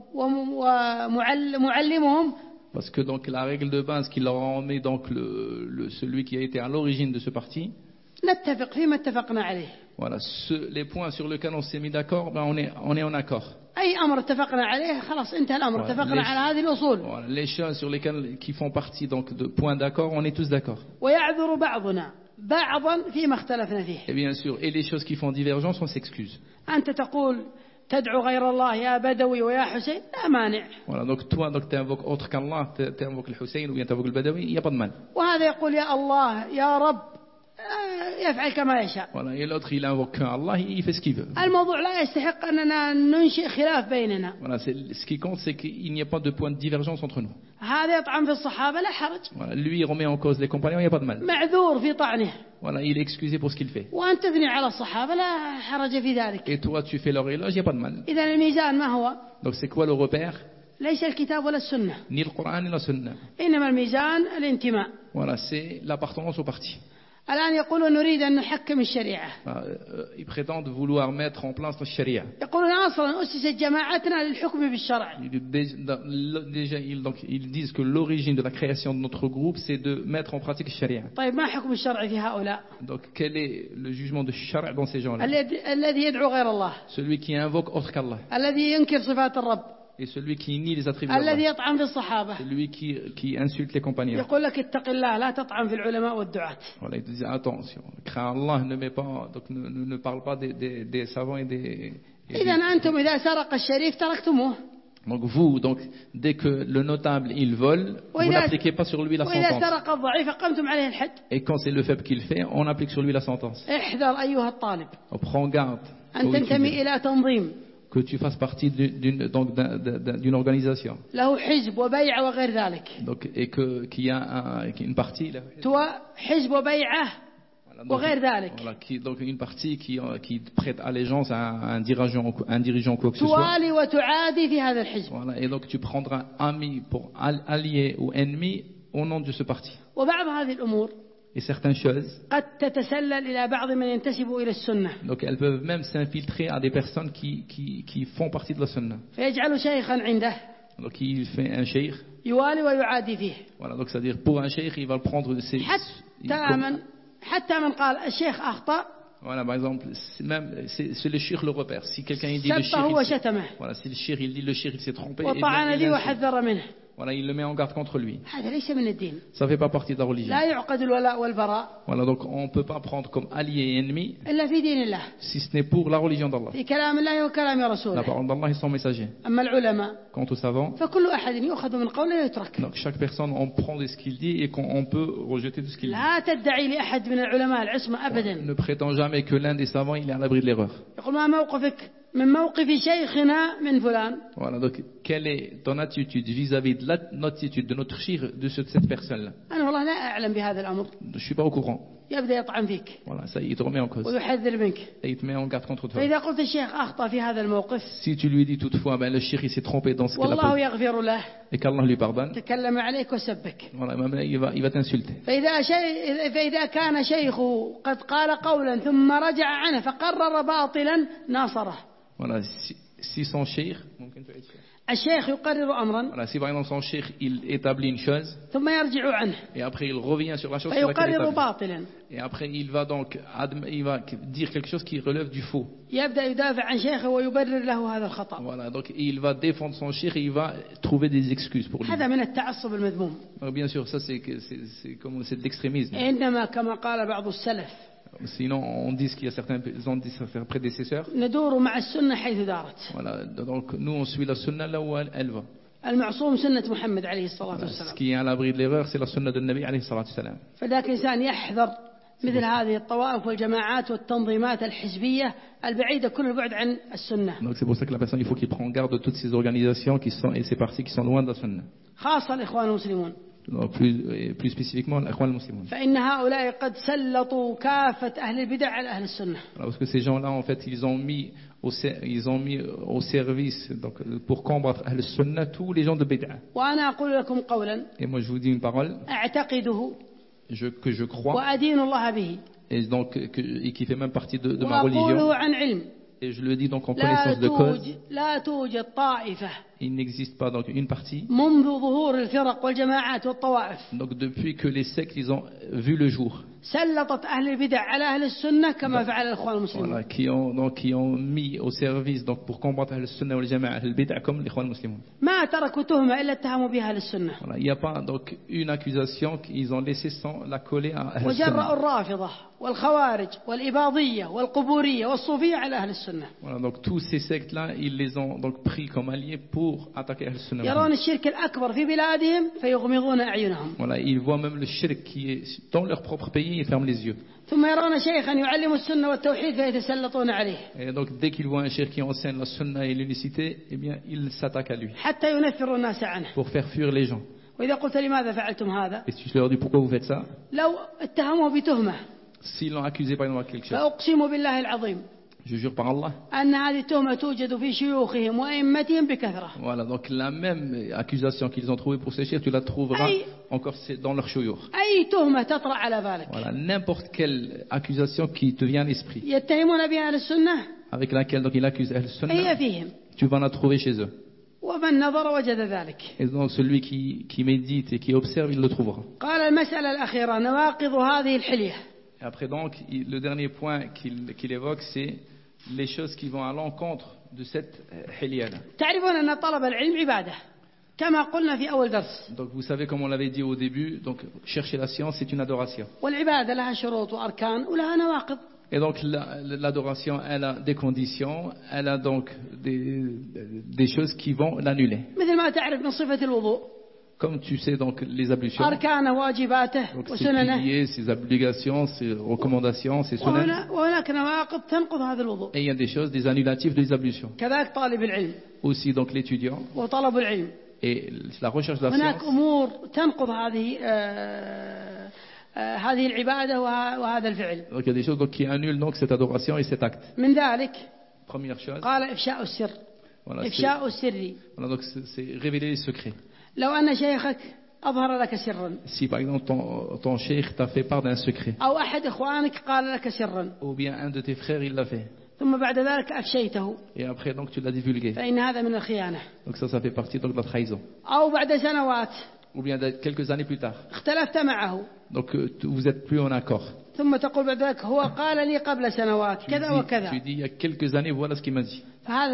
ومعلمهم. Parce que donc la règle de base qu'il leur a mis donc le, le celui qui a été à l'origine de ce parti. نتفق فيما اتفقنا عليه. Voilà, ce, les points sur lesquels on s'est mis d'accord, ben on est on est en accord. أي أمر اتفقنا عليه خلاص انتهى الأمر. Voilà, اتفقنا les, على هذه الأصول. Voilà, les choses sur lesquelles qui font partie donc de points d'accord, on est tous d'accord. ويعذر بعضنا بعضا فيما اختلفنا فيه. Et bien sûr, et les choses qui font divergence, on s'excuse. أنت تقول تدعو غير الله يا بدوي ويا حسين لا مانع. Voilà, donc toi donc tu invoques autre qu'Allah, tu invoques le Hussein ou bien tu invoques le Badawi, il y a pas de mal. وهذا يقول يا الله يا رب يفعل كما يشاء. Voilà, et l'autre il invoque Allah, il fait ce qu'il veut. الموضوع لا يستحق أننا ننشئ خلاف بيننا. Voilà, c'est, ce qui compte c'est qu'il n'y a pas de point de divergence entre nous. هذا يطعن في الصحابة لا حرج. Voilà, lui il remet en cause les compagnons, il n'y a pas de mal. معذور في طعنه. Voilà, il est excusé pour ce qu'il fait. وأنت تثني على الصحابة لا حرج في ذلك. Et toi tu fais leur éloge, il n'y a pas de mal. إذا الميزان ما هو؟ Donc c'est quoi le repère? ليس الكتاب ولا السنة. Ni le Coran ni la Sunna. إنما الميزان الانتماء. Voilà, c'est l'appartenance au parti. الآن يقولون نريد أن نحكم الشريعة. Ils prétendent vouloir mettre en place la charia. يقولون أصلا أسست جماعتنا للحكم بالشرع. Déjà, ils, donc, ils disent que l'origine de la création de notre groupe, c'est de mettre en pratique la charia. طيب ما حكم الشرع في هؤلاء؟ Donc, quel est le jugement de charia dans ces gens-là? الذي يدعو غير الله. Celui qui invoque autre qu'Allah. الذي ينكر صفات الرب. Et celui qui nie les attributs الذي يطعن في الصحابة. Celui qui, qui insulte les compagnons. يقول لك اتق الله لا تطعن في العلماء والدعاة. Voilà, il dit attention, crains Allah, ne met pas, donc ne, ne parle pas des, des, des savants et des. Et إذا des... أنتم إذا سرق الشريف تركتموه. Donc vous, donc dès que le notable il vole, vous n'appliquez pas sur lui la sentence. Et quand c'est le faible qui le fait, on applique sur lui la sentence. On prend garde que tu fasses partie d'une, donc, d'une organisation. Donc, et que, qu'il y a un, une partie. Donc, voilà, qui, donc une partie qui, qui prête allégeance à un dirigeant, un dirigeant quoi que ce soit. Voilà, et donc tu prendras ami pour allié ou ennemi au nom de ce parti. Et certaines choses, donc elles peuvent même s'infiltrer à des personnes qui, qui, qui font partie de la sunna. Donc il fait un cheikh. Voilà, donc c'est-à-dire pour un cheikh, il va le prendre. C'est, حتى من قال الشيخ أخطأ. Voilà, par exemple, c'est même c'est, c'est le shir le repère. Si quelqu'un il dit le shir, il, voilà, si le shir il dit le shir il s'est trompé, et bien, il voilà, il le met en garde contre lui. Ça fait pas partie de la religion. Voilà, donc on ne peut pas prendre comme allié et ennemi si ce n'est pour la religion d'Allah. La parole d'Allah et son messager. Quant aux savants, donc chaque personne on prend de ce qu'il dit et qu'on peut rejeter de ce qu'il dit. Ne prétend jamais que l'un des savants il est à l'abri de l'erreur. Voilà, donc quelle est ton attitude vis-à-vis de l'attitude de notre shir de cette personne-là? Je ne suis pas au courant. Voilà, ça il te remet en cause. Et il te met en garde contre toi. Si tu lui dis toutefois, ben, le shir il s'est trompé dans ce qu'il a fait et qu'Allah lui pardonne, voilà, même il va, il va t'insulter. Voilà, si, si son cheikh, voilà, si par exemple son cheikh il établit une chose et après il revient sur la chose sur laquelle il établit, et après il va donc il va dire quelque chose qui relève du faux. Voilà, donc il va défendre son cheikh et il va trouver des excuses pour lui. Alors, bien sûr, ça c'est, c'est, c'est comme c'est de l'extrémisme. Sinon, on dit ce qu'il y a certains, on dit certains prédécesseurs. Voilà, donc nous on suit la sunna là où elle, elle va. Voilà, ce qui est à l'abri de l'erreur, c'est la sunna de Nabi alayhi salatu salam. مثل هذه الطوائف والجماعات والتنظيمات الحزبية البعيدة كل البعد عن السنة. Donc c'est pour ça que la personne il faut qu'il prenne garde de toutes ces organisations qui sont et ces partis qui sont loin de la sunna. خاصة الإخوان المسلمون. Plus, plus spécifiquement l'Ikhwan al-Muslimun. فإن هؤلاء قد سلطوا كافة أهل البدع على أهل السنة. Parce que ces gens-là en fait ils ont mis au ils ont mis au service donc pour combattre Ahl al-Sunnah tous les gens de bid'a. وأنا أقول لكم قولا. Et moi je vous dis une parole. أعتقده. Je, que je crois. وأدين الله به. Et donc que, et qui fait même partie de, de ma religion. وأقوله عن علم. Et je le dis donc en connaissance de cause. لا توجد طائفة. Il n'existe pas donc une partie. منذ ظهور الفرق والجماعات والطوائف. Donc depuis que les sectes ils ont vu le jour. سلطت أهل البدع على أهل السنة كما فعل الإخوان المسلمون. Voilà, qui ont donc qui ont mis au service donc pour combattre أهل السنة والجماعة أهل البدع comme l'Ikhwan المسلمون. ما تركوا تهمة إلا اتهموا بها أهل السنة. Voilà, il n'y a pas donc une accusation qu'ils ont laissé sans la coller à أهل السنة. وجرأوا الرافضة والخوارج والإباضية والقبورية والصوفية على أهل السنة. Voilà, donc tous ces sectes là ils les ont donc pris comme alliés pour attaquer أهل السنة. يرون الشرك الأكبر في بلادهم فيغمضون أعينهم. Voilà, ils voient même le shirk qui est dans leur propre pays. Ils ferment les yeux. ثم يرون شيخا يعلم السنة والتوحيد فيتسلطون عليه. Et donc dès qu'ils voient un cheikh qui enseigne la sunna et l'unicité, eh bien ils s'attaquent à lui. حتى ينفروا الناس عنه. Pour faire fuir les gens. وإذا قلت لماذا فعلتم هذا؟ Et si je leur dis pourquoi vous faites ça? لو اتهموا بتهمة. S'ils l'ont accusé par exemple à quelque chose. فأقسم بالله العظيم. Je jure par Allah. أن هذه التهمة توجد في شيوخهم وأئمتهم بكثرة. Voilà, donc la même accusation qu'ils ont trouvée pour ces chefs, tu la trouveras encore dans leur shuyukh. أي تهمة تطرأ على بالك. Voilà, n'importe quelle accusation qui te vient à l'esprit. يتهمون بها أهل السنة. Avec laquelle donc il accuse Ahl Sunnah. هي فيهم. Tu vas la trouver chez eux. ومن نظر وجد ذلك. Et donc celui qui qui médite et qui observe, il le trouvera. قال المسألة الأخيرة نواقض هذه الحلية. Et après donc il, le dernier point qu'il qu'il évoque c'est les choses qui vont à l'encontre de cette hilya. تعرفون أن طلب العلم عبادة كما قلنا في أول درس. Donc vous savez comme on l'avait dit au début, donc chercher la science c'est une adoration. والعبادة لها شروط وأركان ولها نواقض. Et donc l'adoration, elle a des conditions, elle a donc des, des choses qui vont l'annuler. Comme tu sais donc les ablutions, donc ses piliers, ses obligations, ses recommandations, ses sunnah. Et il y a des choses, des annulatifs des ablutions. Aussi donc l'étudiant et la recherche de la science. Donc il y a des choses donc, qui annulent donc cette adoration et cet acte. Première chose. Voilà, c'est voilà, donc c'est révéler les secrets. Si par exemple ton, ton cheikh t'a fait part d'un secret, ou bien un de tes frères il l'a fait, et après donc tu l'as divulgué, donc ça ça fait partie donc de la trahison. Ou bien quelques années plus tard, donc vous n'êtes plus en accord. Tu dis, tu dis il y a quelques années voilà ce qu'il m'a dit.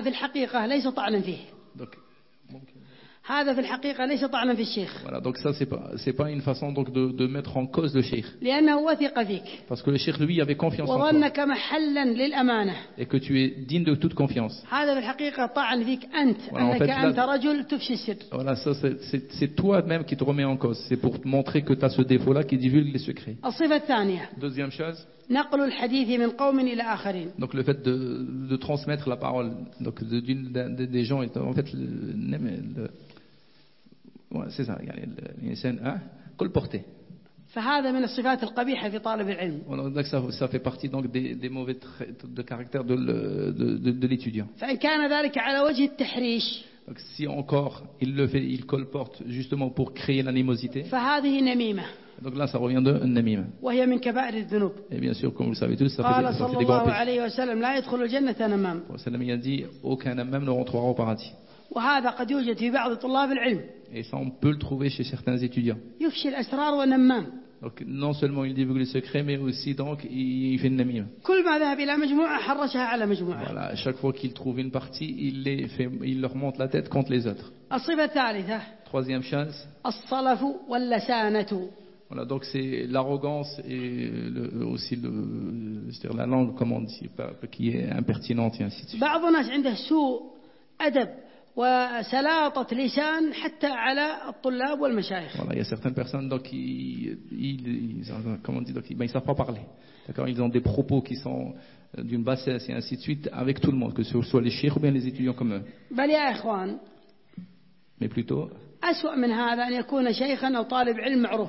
Donc, هذا في الحقيقة ليس طعنا في الشيخ. Voilà, donc ça c'est pas c'est pas une façon donc de de mettre en cause le cheikh. لأنه وثق فيك. Parce que le cheikh lui avait confiance en toi. وظنك محلا للأمانة. Et que tu es digne de toute confiance. هذا في الحقيقة طعن فيك أنت. Voilà, أنك en fait, أنت là, رجل تفشي السر. Voilà, ça c'est c'est c'est toi-même qui te remets en cause. C'est pour te montrer que tu as ce défaut-là qui divulgue les secrets. الصفة الثانية. Deuxième chose. نقل الحديث من قوم إلى آخرين. Donc le fait de de transmettre la parole donc de, d'une de, des gens est en fait le, le Ouais, c'est ça, l'insan a colporté. فهذا من الصفات القبيحة في طالب العلم. Donc ça, ça fait partie donc des, des mauvais traits de caractère de, de, de, de l'étudiant. فإن كان ذلك على وجه التحريش. Donc si encore il le fait, il colporte justement pour créer l'animosité. فهذه نميمة. Donc là, ça revient de namima. وهي من كبائر الذنوب. Et bien sûr, comme vous le savez tous, ça fait, قال ça صلى fait des grands الله péchés. عليه وسلم لا يدخل الجنة نمام. Le prophète a dit aucun namam ne rentrera au paradis. وهذا قد يوجد في بعض طلاب العلم. Et ça, on peut le trouver chez certains étudiants. يفشي الأسرار ونمام. Donc non seulement il divulgue les secrets, mais aussi donc il fait une namima. كل ما ذهب إلى مجموعة حرشها على مجموعة. Voilà, à chaque fois qu'il trouve une partie, il les fait, il leur monte la tête contre les autres. الصفة الثالثة. Troisième chose. الصلف واللسانة. Voilà, donc c'est l'arrogance et le, aussi le, c'est-à-dire la langue, comme on dit, qui est impertinente et ainsi de suite. بعض الناس عنده سوء أدب وسلاطة لسان حتى على الطلاب والمشايخ. Voilà, il y a certaines personnes donc ils, ils, ils comment on dit donc ils, ben, ils savent pas parler. D'accord, ils ont des propos qui sont d'une bassesse et ainsi de suite avec tout le monde, que ce soit les cheikhs ou bien les étudiants comme eux. بل يا إخوان. Mais plutôt. أسوأ من هذا أن يكون شيخا أو طالب علم معروف.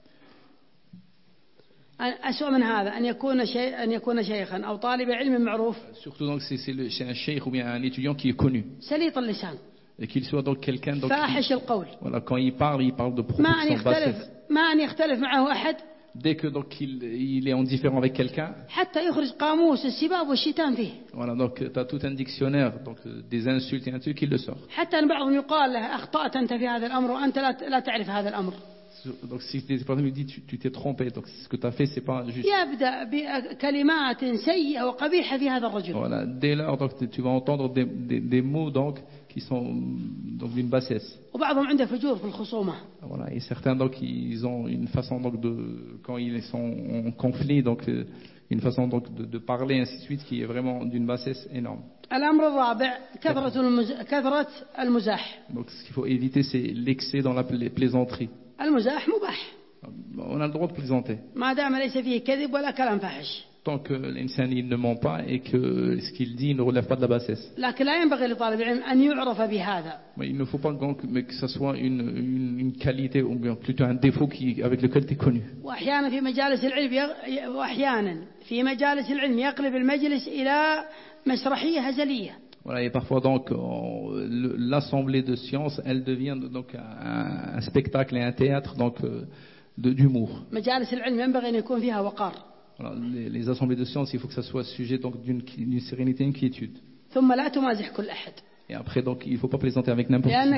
أسوأ من هذا أن يكون شيء أن يكون شيخا أو طالب علم معروف. Surtout donc c'est c'est, c'est un cheikh ou bien un étudiant qui est connu. سليط اللسان. Et qu'il soit donc quelqu'un donc. فاحش القول. Voilà, quand il parle, il parle de propos ما qui أن sont يختلف bassesses. ما أن يختلف معه أحد. Dès que donc il, il est en différent avec quelqu'un. حتى يخرج قاموس السباب والشتام فيه. Voilà, donc tu as tout un dictionnaire donc des insultes et un truc qui le sort. حتى أن بعضهم يقال له أخطأت أنت في هذا الأمر وأنت لا لا تعرف هذا الأمر. Donc si des personnes lui disent tu, tu t'es trompé, donc ce que tu as fait c'est pas juste. يبدأ بكلمات سيئة وقبيحة في هذا الرجل. Voilà, dès lors donc tu vas entendre des, des, des mots donc qui sont donc d'une bassesse. وبعضهم عنده فجور في الخصومة. Voilà, et certains donc ils ont une façon donc de quand ils sont en conflit donc une façon donc de, de parler ainsi de suite qui est vraiment d'une bassesse énorme. الأمر الرابع كثرة المز... كثرة المزاح. Donc ce qu'il faut éviter c'est l'excès dans la plaisanterie. المزاح مباح. On a le droit de plaisanter. ما دام ليس فيه كذب ولا كلام فاحش. Tant que l'insan il ne ment pas et que ce qu'il dit ne relève pas de la bassesse. لكن لا ينبغي لطالب العلم أن يعرف بهذا. Mais il ne faut pas mais que ça soit une, une, une qualité ou bien plutôt un défaut qui, avec lequel tu es connu. وأحيانا في مجالس العلم يغ... وأحيانا في مجالس العلم يقلب المجلس إلى مسرحية هزلية. Voilà, et parfois donc l'assemblée de sciences, elle devient donc un, un spectacle et un théâtre donc de d'humour. مجالس العلم ينبغي أن يكون فيها وقار. Voilà, les, les assemblées de sciences, il faut que ça soit sujet donc d'une d'une sérénité, une quiétude. ثم لا تمازح كل أحد. Et après, donc, il ne faut pas plaisanter avec n'importe qui.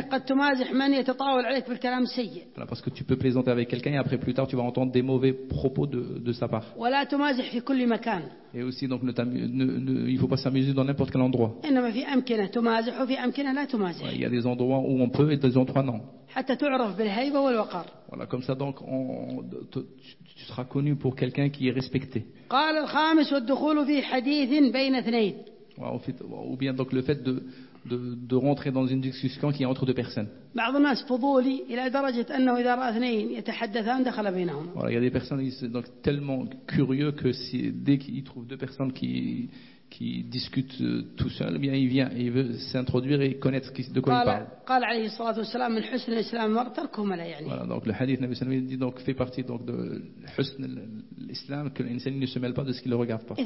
Voilà, parce que tu peux plaisanter avec quelqu'un et après, plus tard, tu vas entendre des mauvais propos de, de sa part. Et aussi, donc, ne ne, ne, il ne faut pas s'amuser dans n'importe quel endroit. Ouais, il y a des endroits où on peut et des endroits non. Voilà, comme ça, donc, on, tu, tu seras connu pour quelqu'un qui est respecté. Ou bien donc le fait de, de, de rentrer dans une discussion qui est entre deux personnes. Voilà, il y a des personnes qui sont donc tellement curieux que si, dès qu'ils trouvent deux personnes qui, qui discutent euh, tout seul, eh bien il vient, il veut s'introduire et connaître de quoi il parle. Voilà, donc le hadith Nabi sallallahu alayhi wa sallam dit donc fait partie donc de l'islam que l'insan ne se mêle pas de ce qu'il ne regarde pas.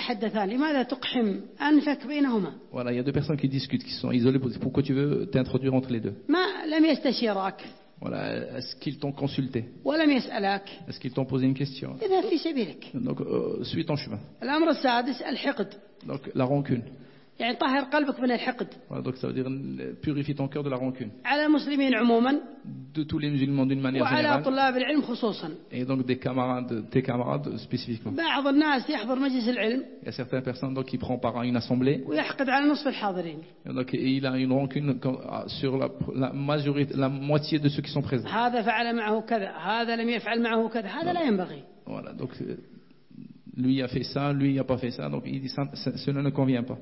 Voilà, il y a deux personnes qui discutent, qui sont isolées. Pourquoi tu veux t'introduire entre les deux? Voilà, est-ce qu'ils t'ont consulté? Est-ce qu'ils t'ont posé une question? Donc, euh, suis ton chemin. Donc, la rancune. Voilà, donc ça veut dire purifie ton cœur de la rancune. De tous les musulmans d'une manière générale. Et donc des camarades, tes camarades spécifiquement. Il y a certaines personnes donc, qui prennent part à une assemblée. Et donc et il a une rancune sur la, la majorité, la moitié de ceux qui sont présents. Voilà, donc lui a fait ça, lui n'a pas fait ça, donc il dit ça, cela ne convient pas.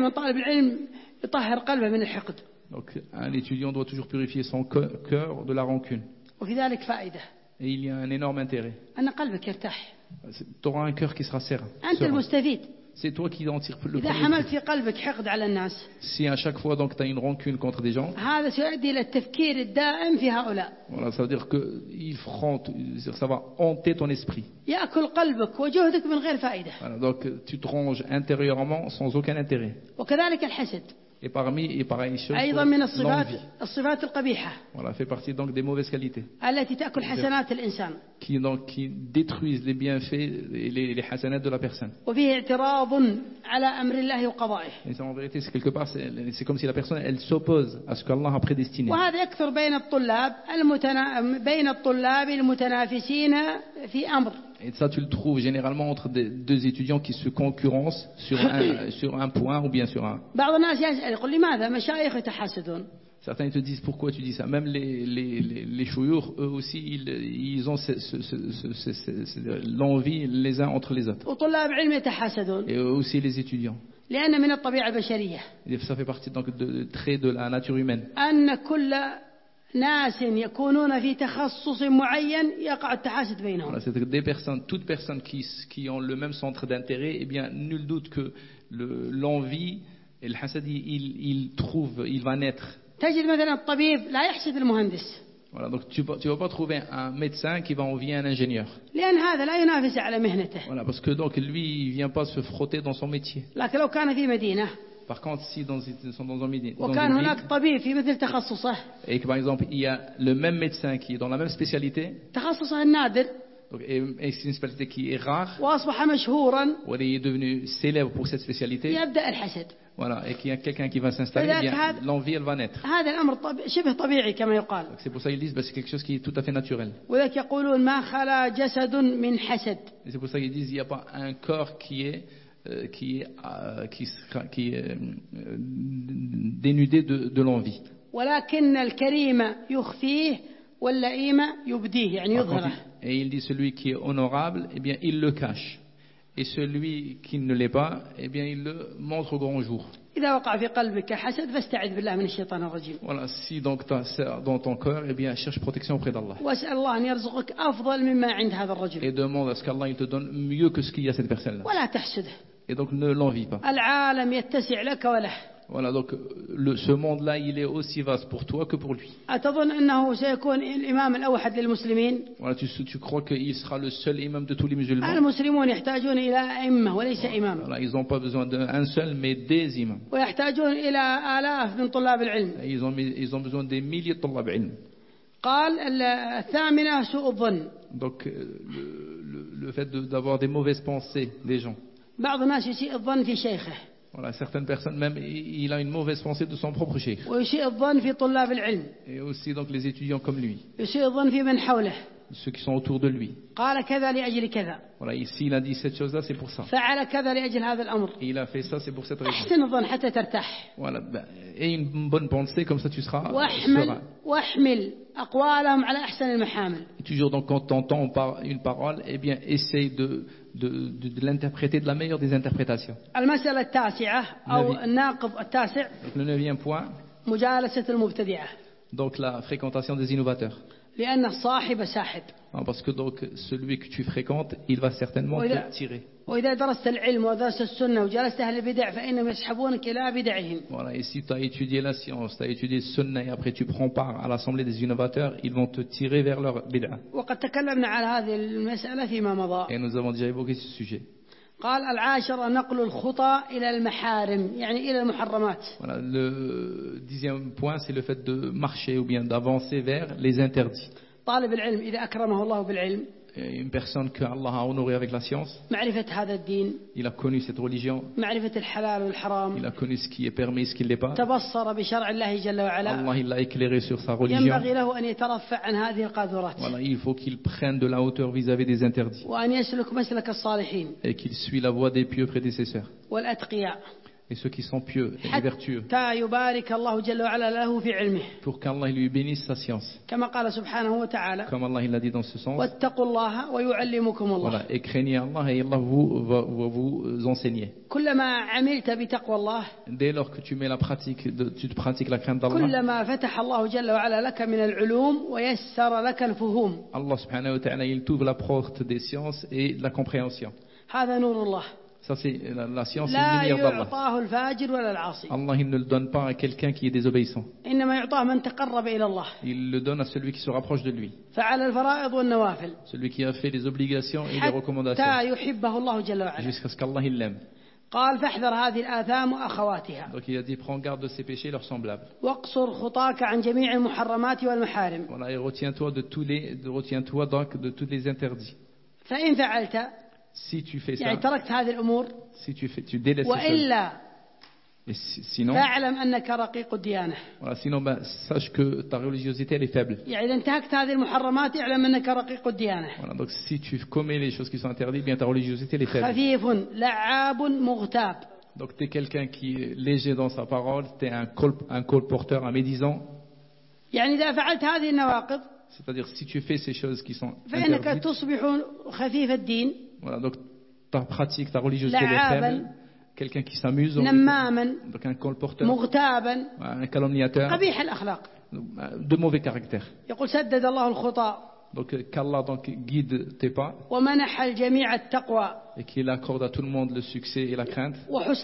Donc un étudiant doit toujours purifier son cœur de la rancune. Et il y a un énorme intérêt. Tu auras un cœur qui sera serein. C'est toi qui en tires le premier. Si à chaque fois donc tu as une rancune contre des gens, voilà, ça veut dire que il fronte, ça va hanter ton esprit. Voilà, donc tu te ronges intérieurement sans aucun intérêt. Et parmi et pareil chose, l'envie. Voilà, fait partie donc des mauvaises qualités. Qui donc qui détruisent les bienfaits et les, les hasanats de la personne. Et ça, en vérité, c'est quelque part, c'est, c'est comme si la personne elle s'oppose à ce qu'Allah a prédestiné. Et ça, tu le trouves généralement entre des, deux étudiants qui se concurrencent sur un, sur un point ou bien sur un. Certains te disent pourquoi tu dis ça. Même les, les, les, les chouyours, eux aussi, ils, ils ont ce, ce, ce, ce, ce, l'envie les uns entre les autres. Et eux aussi les étudiants. Et ça fait partie donc de traits de la nature humaine. Voilà, c'est des personnes, toutes personnes qui, qui ont le même centre d'intérêt, eh bien, nul doute que le, l'envie et le hasad, il, il trouve, il va naître. Voilà, donc tu ne vas pas trouver un médecin qui va envier un ingénieur. Voilà, parce que donc lui, il ne vient pas se frotter dans son métier. Par contre, si dans, ils sont dans un métier, dans une ville, et que par exemple il y a le même médecin qui est dans la même spécialité, donc, et, et c'est une spécialité qui est rare, ou elle est devenue célèbre pour cette spécialité, voilà, et qu'il y a quelqu'un qui va s'installer, eh bien, l'envie elle va naître. Donc, c'est pour ça qu'ils disent bah, c'est quelque chose qui est tout à fait naturel. Et c'est pour ça qu'ils disent il n'y a pas un corps qui est Euh, qui, euh, qui, qui est euh, dénudé de, de l'envie. Et il dit celui qui est honorable, eh bien il le cache. Et celui qui ne l'est pas, eh bien il le montre au grand jour. Voilà, si donc dans ton cœur, eh bien cherche protection auprès d'Allah. Et demande à ce qu'Allah il te donne mieux que ce qu'il y a cette personne-là. Et donc ne l'envie pas. Voilà, donc le, ce monde-là, il est aussi vaste pour toi que pour lui. Voilà, tu, tu crois qu'il sera le seul imam de tous les musulmans? Voilà, ils n'ont pas besoin d'un seul, mais des imams. Et ils ont, ils ont besoin des milliers de طلاب علم. Donc le, le, le fait de, d'avoir des mauvaises pensées des gens. Voilà, Voilà, certaines personnes, même, il a une mauvaise pensée de son propre cheikh. Et aussi donc les étudiants comme lui. Ceux qui sont autour de lui. Voilà, ici il a dit cette chose-là, c'est pour ça. Et il a fait ça, c'est pour cette raison. Voilà, ben, et une bonne pensée, comme ça tu seras serein. Et toujours donc quand tu entends une parole, eh bien essaye de, de, de, de l'interpréter de la meilleure des interprétations. Le neuvième point. Donc la fréquentation des innovateurs. Parce que donc celui que tu fréquentes, il va certainement te tirer. Voilà, et si tu as étudié la science, tu as étudié le sunna et après tu prends part à l'assemblée des innovateurs, ils vont te tirer vers leur bid'a. Et nous avons déjà évoqué ce sujet. قال العاشر نقل الخطى إلى المحارم يعني إلى المحرمات. Voilà, le dixième point, c'est le fait de marcher ou bien d'avancer vers les interdits. طالب العلم إذا أكرمه الله بالعلم. Une personne que Allah a honorée avec la science. معرفة هذا الدين. Il a connu cette religion. معرفة الحلال والحرام. Il a connu ce qui est permis, ce qui ne l'est pas. تبصر بشرع الله جل وعلا. Allah il l'a éclairé sur sa religion. ينبغي له أن يترفع عن هذه القاذورات. Voilà, il faut qu'il prenne de la hauteur vis-à-vis des interdits. وأن يسلك مسلك الصالحين. Et qu'il suit la voie des pieux prédécesseurs. والأتقياء. Et ceux qui sont pieux et vertueux. Pour qu'Allah lui bénisse sa science. Comme Allah il l'a dit dans ce sens. Voilà, et craignez Allah et Allah vous, va, va vous enseigner. Dès lors que tu mets la pratique, de, tu pratiques la crainte d'Allah. Allah subhanahu wa ta'ala il t'ouvre la porte des sciences et de la compréhension. Ça c'est la, la science, c'est une lumière d'Allah. Allah il ne le donne pas à quelqu'un qui est désobéissant. Il le donne à celui qui se rapproche de lui. Celui qui a fait les obligations et les recommandations. Jusqu'à ce qu'Allah il l'aime. Donc il a dit prends garde de ces péchés leurs semblables. Voilà, et retiens-toi de tous les, retiens-toi donc de tous les interdits. Si tu fais ça, يعني تركت هذه الأمور si tu fais, tu délaisses وإلا sinon, فاعلم أنك رقيق الديانة. Voilà, sinon, ben, sache que ta religiosité elle est faible. يعني إذا انتهكت هذه المحرمات اعلم أنك رقيق الديانة. Voilà, donc si tu commets les choses qui sont interdites, bien ta religiosité elle est faible. خفيف لعاب مغتاب. Donc tu es quelqu'un qui est léger dans sa parole, tu es un, col, un colporteur, un médisant. يعني إذا فعلت هذه النواقض. C'est-à-dire si tu fais ces choses qui sont فإنك تصبح خفيف الدين. Voilà, donc ta pratique, ta religiosité est faible. Quelqu'un qui s'amuse, donc un colporteur, un calomniateur, de mauvais caractère. Donc qu'Allah donc guide tes pas et qu'il accorde à tout le monde le succès et la crainte. On a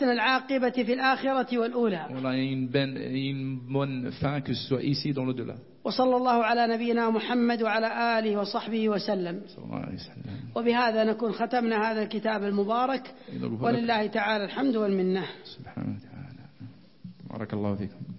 une bonne, une bonne fin, que ce soit ici dans l'au-delà. وصلى الله على نبينا محمد وعلى آله وصحبه وسلم. وبهذا نكون ختمنا هذا الكتاب المبارك ولله تعالى الحمد والمنة. سبحانه وتعالى. بارك الله فيكم.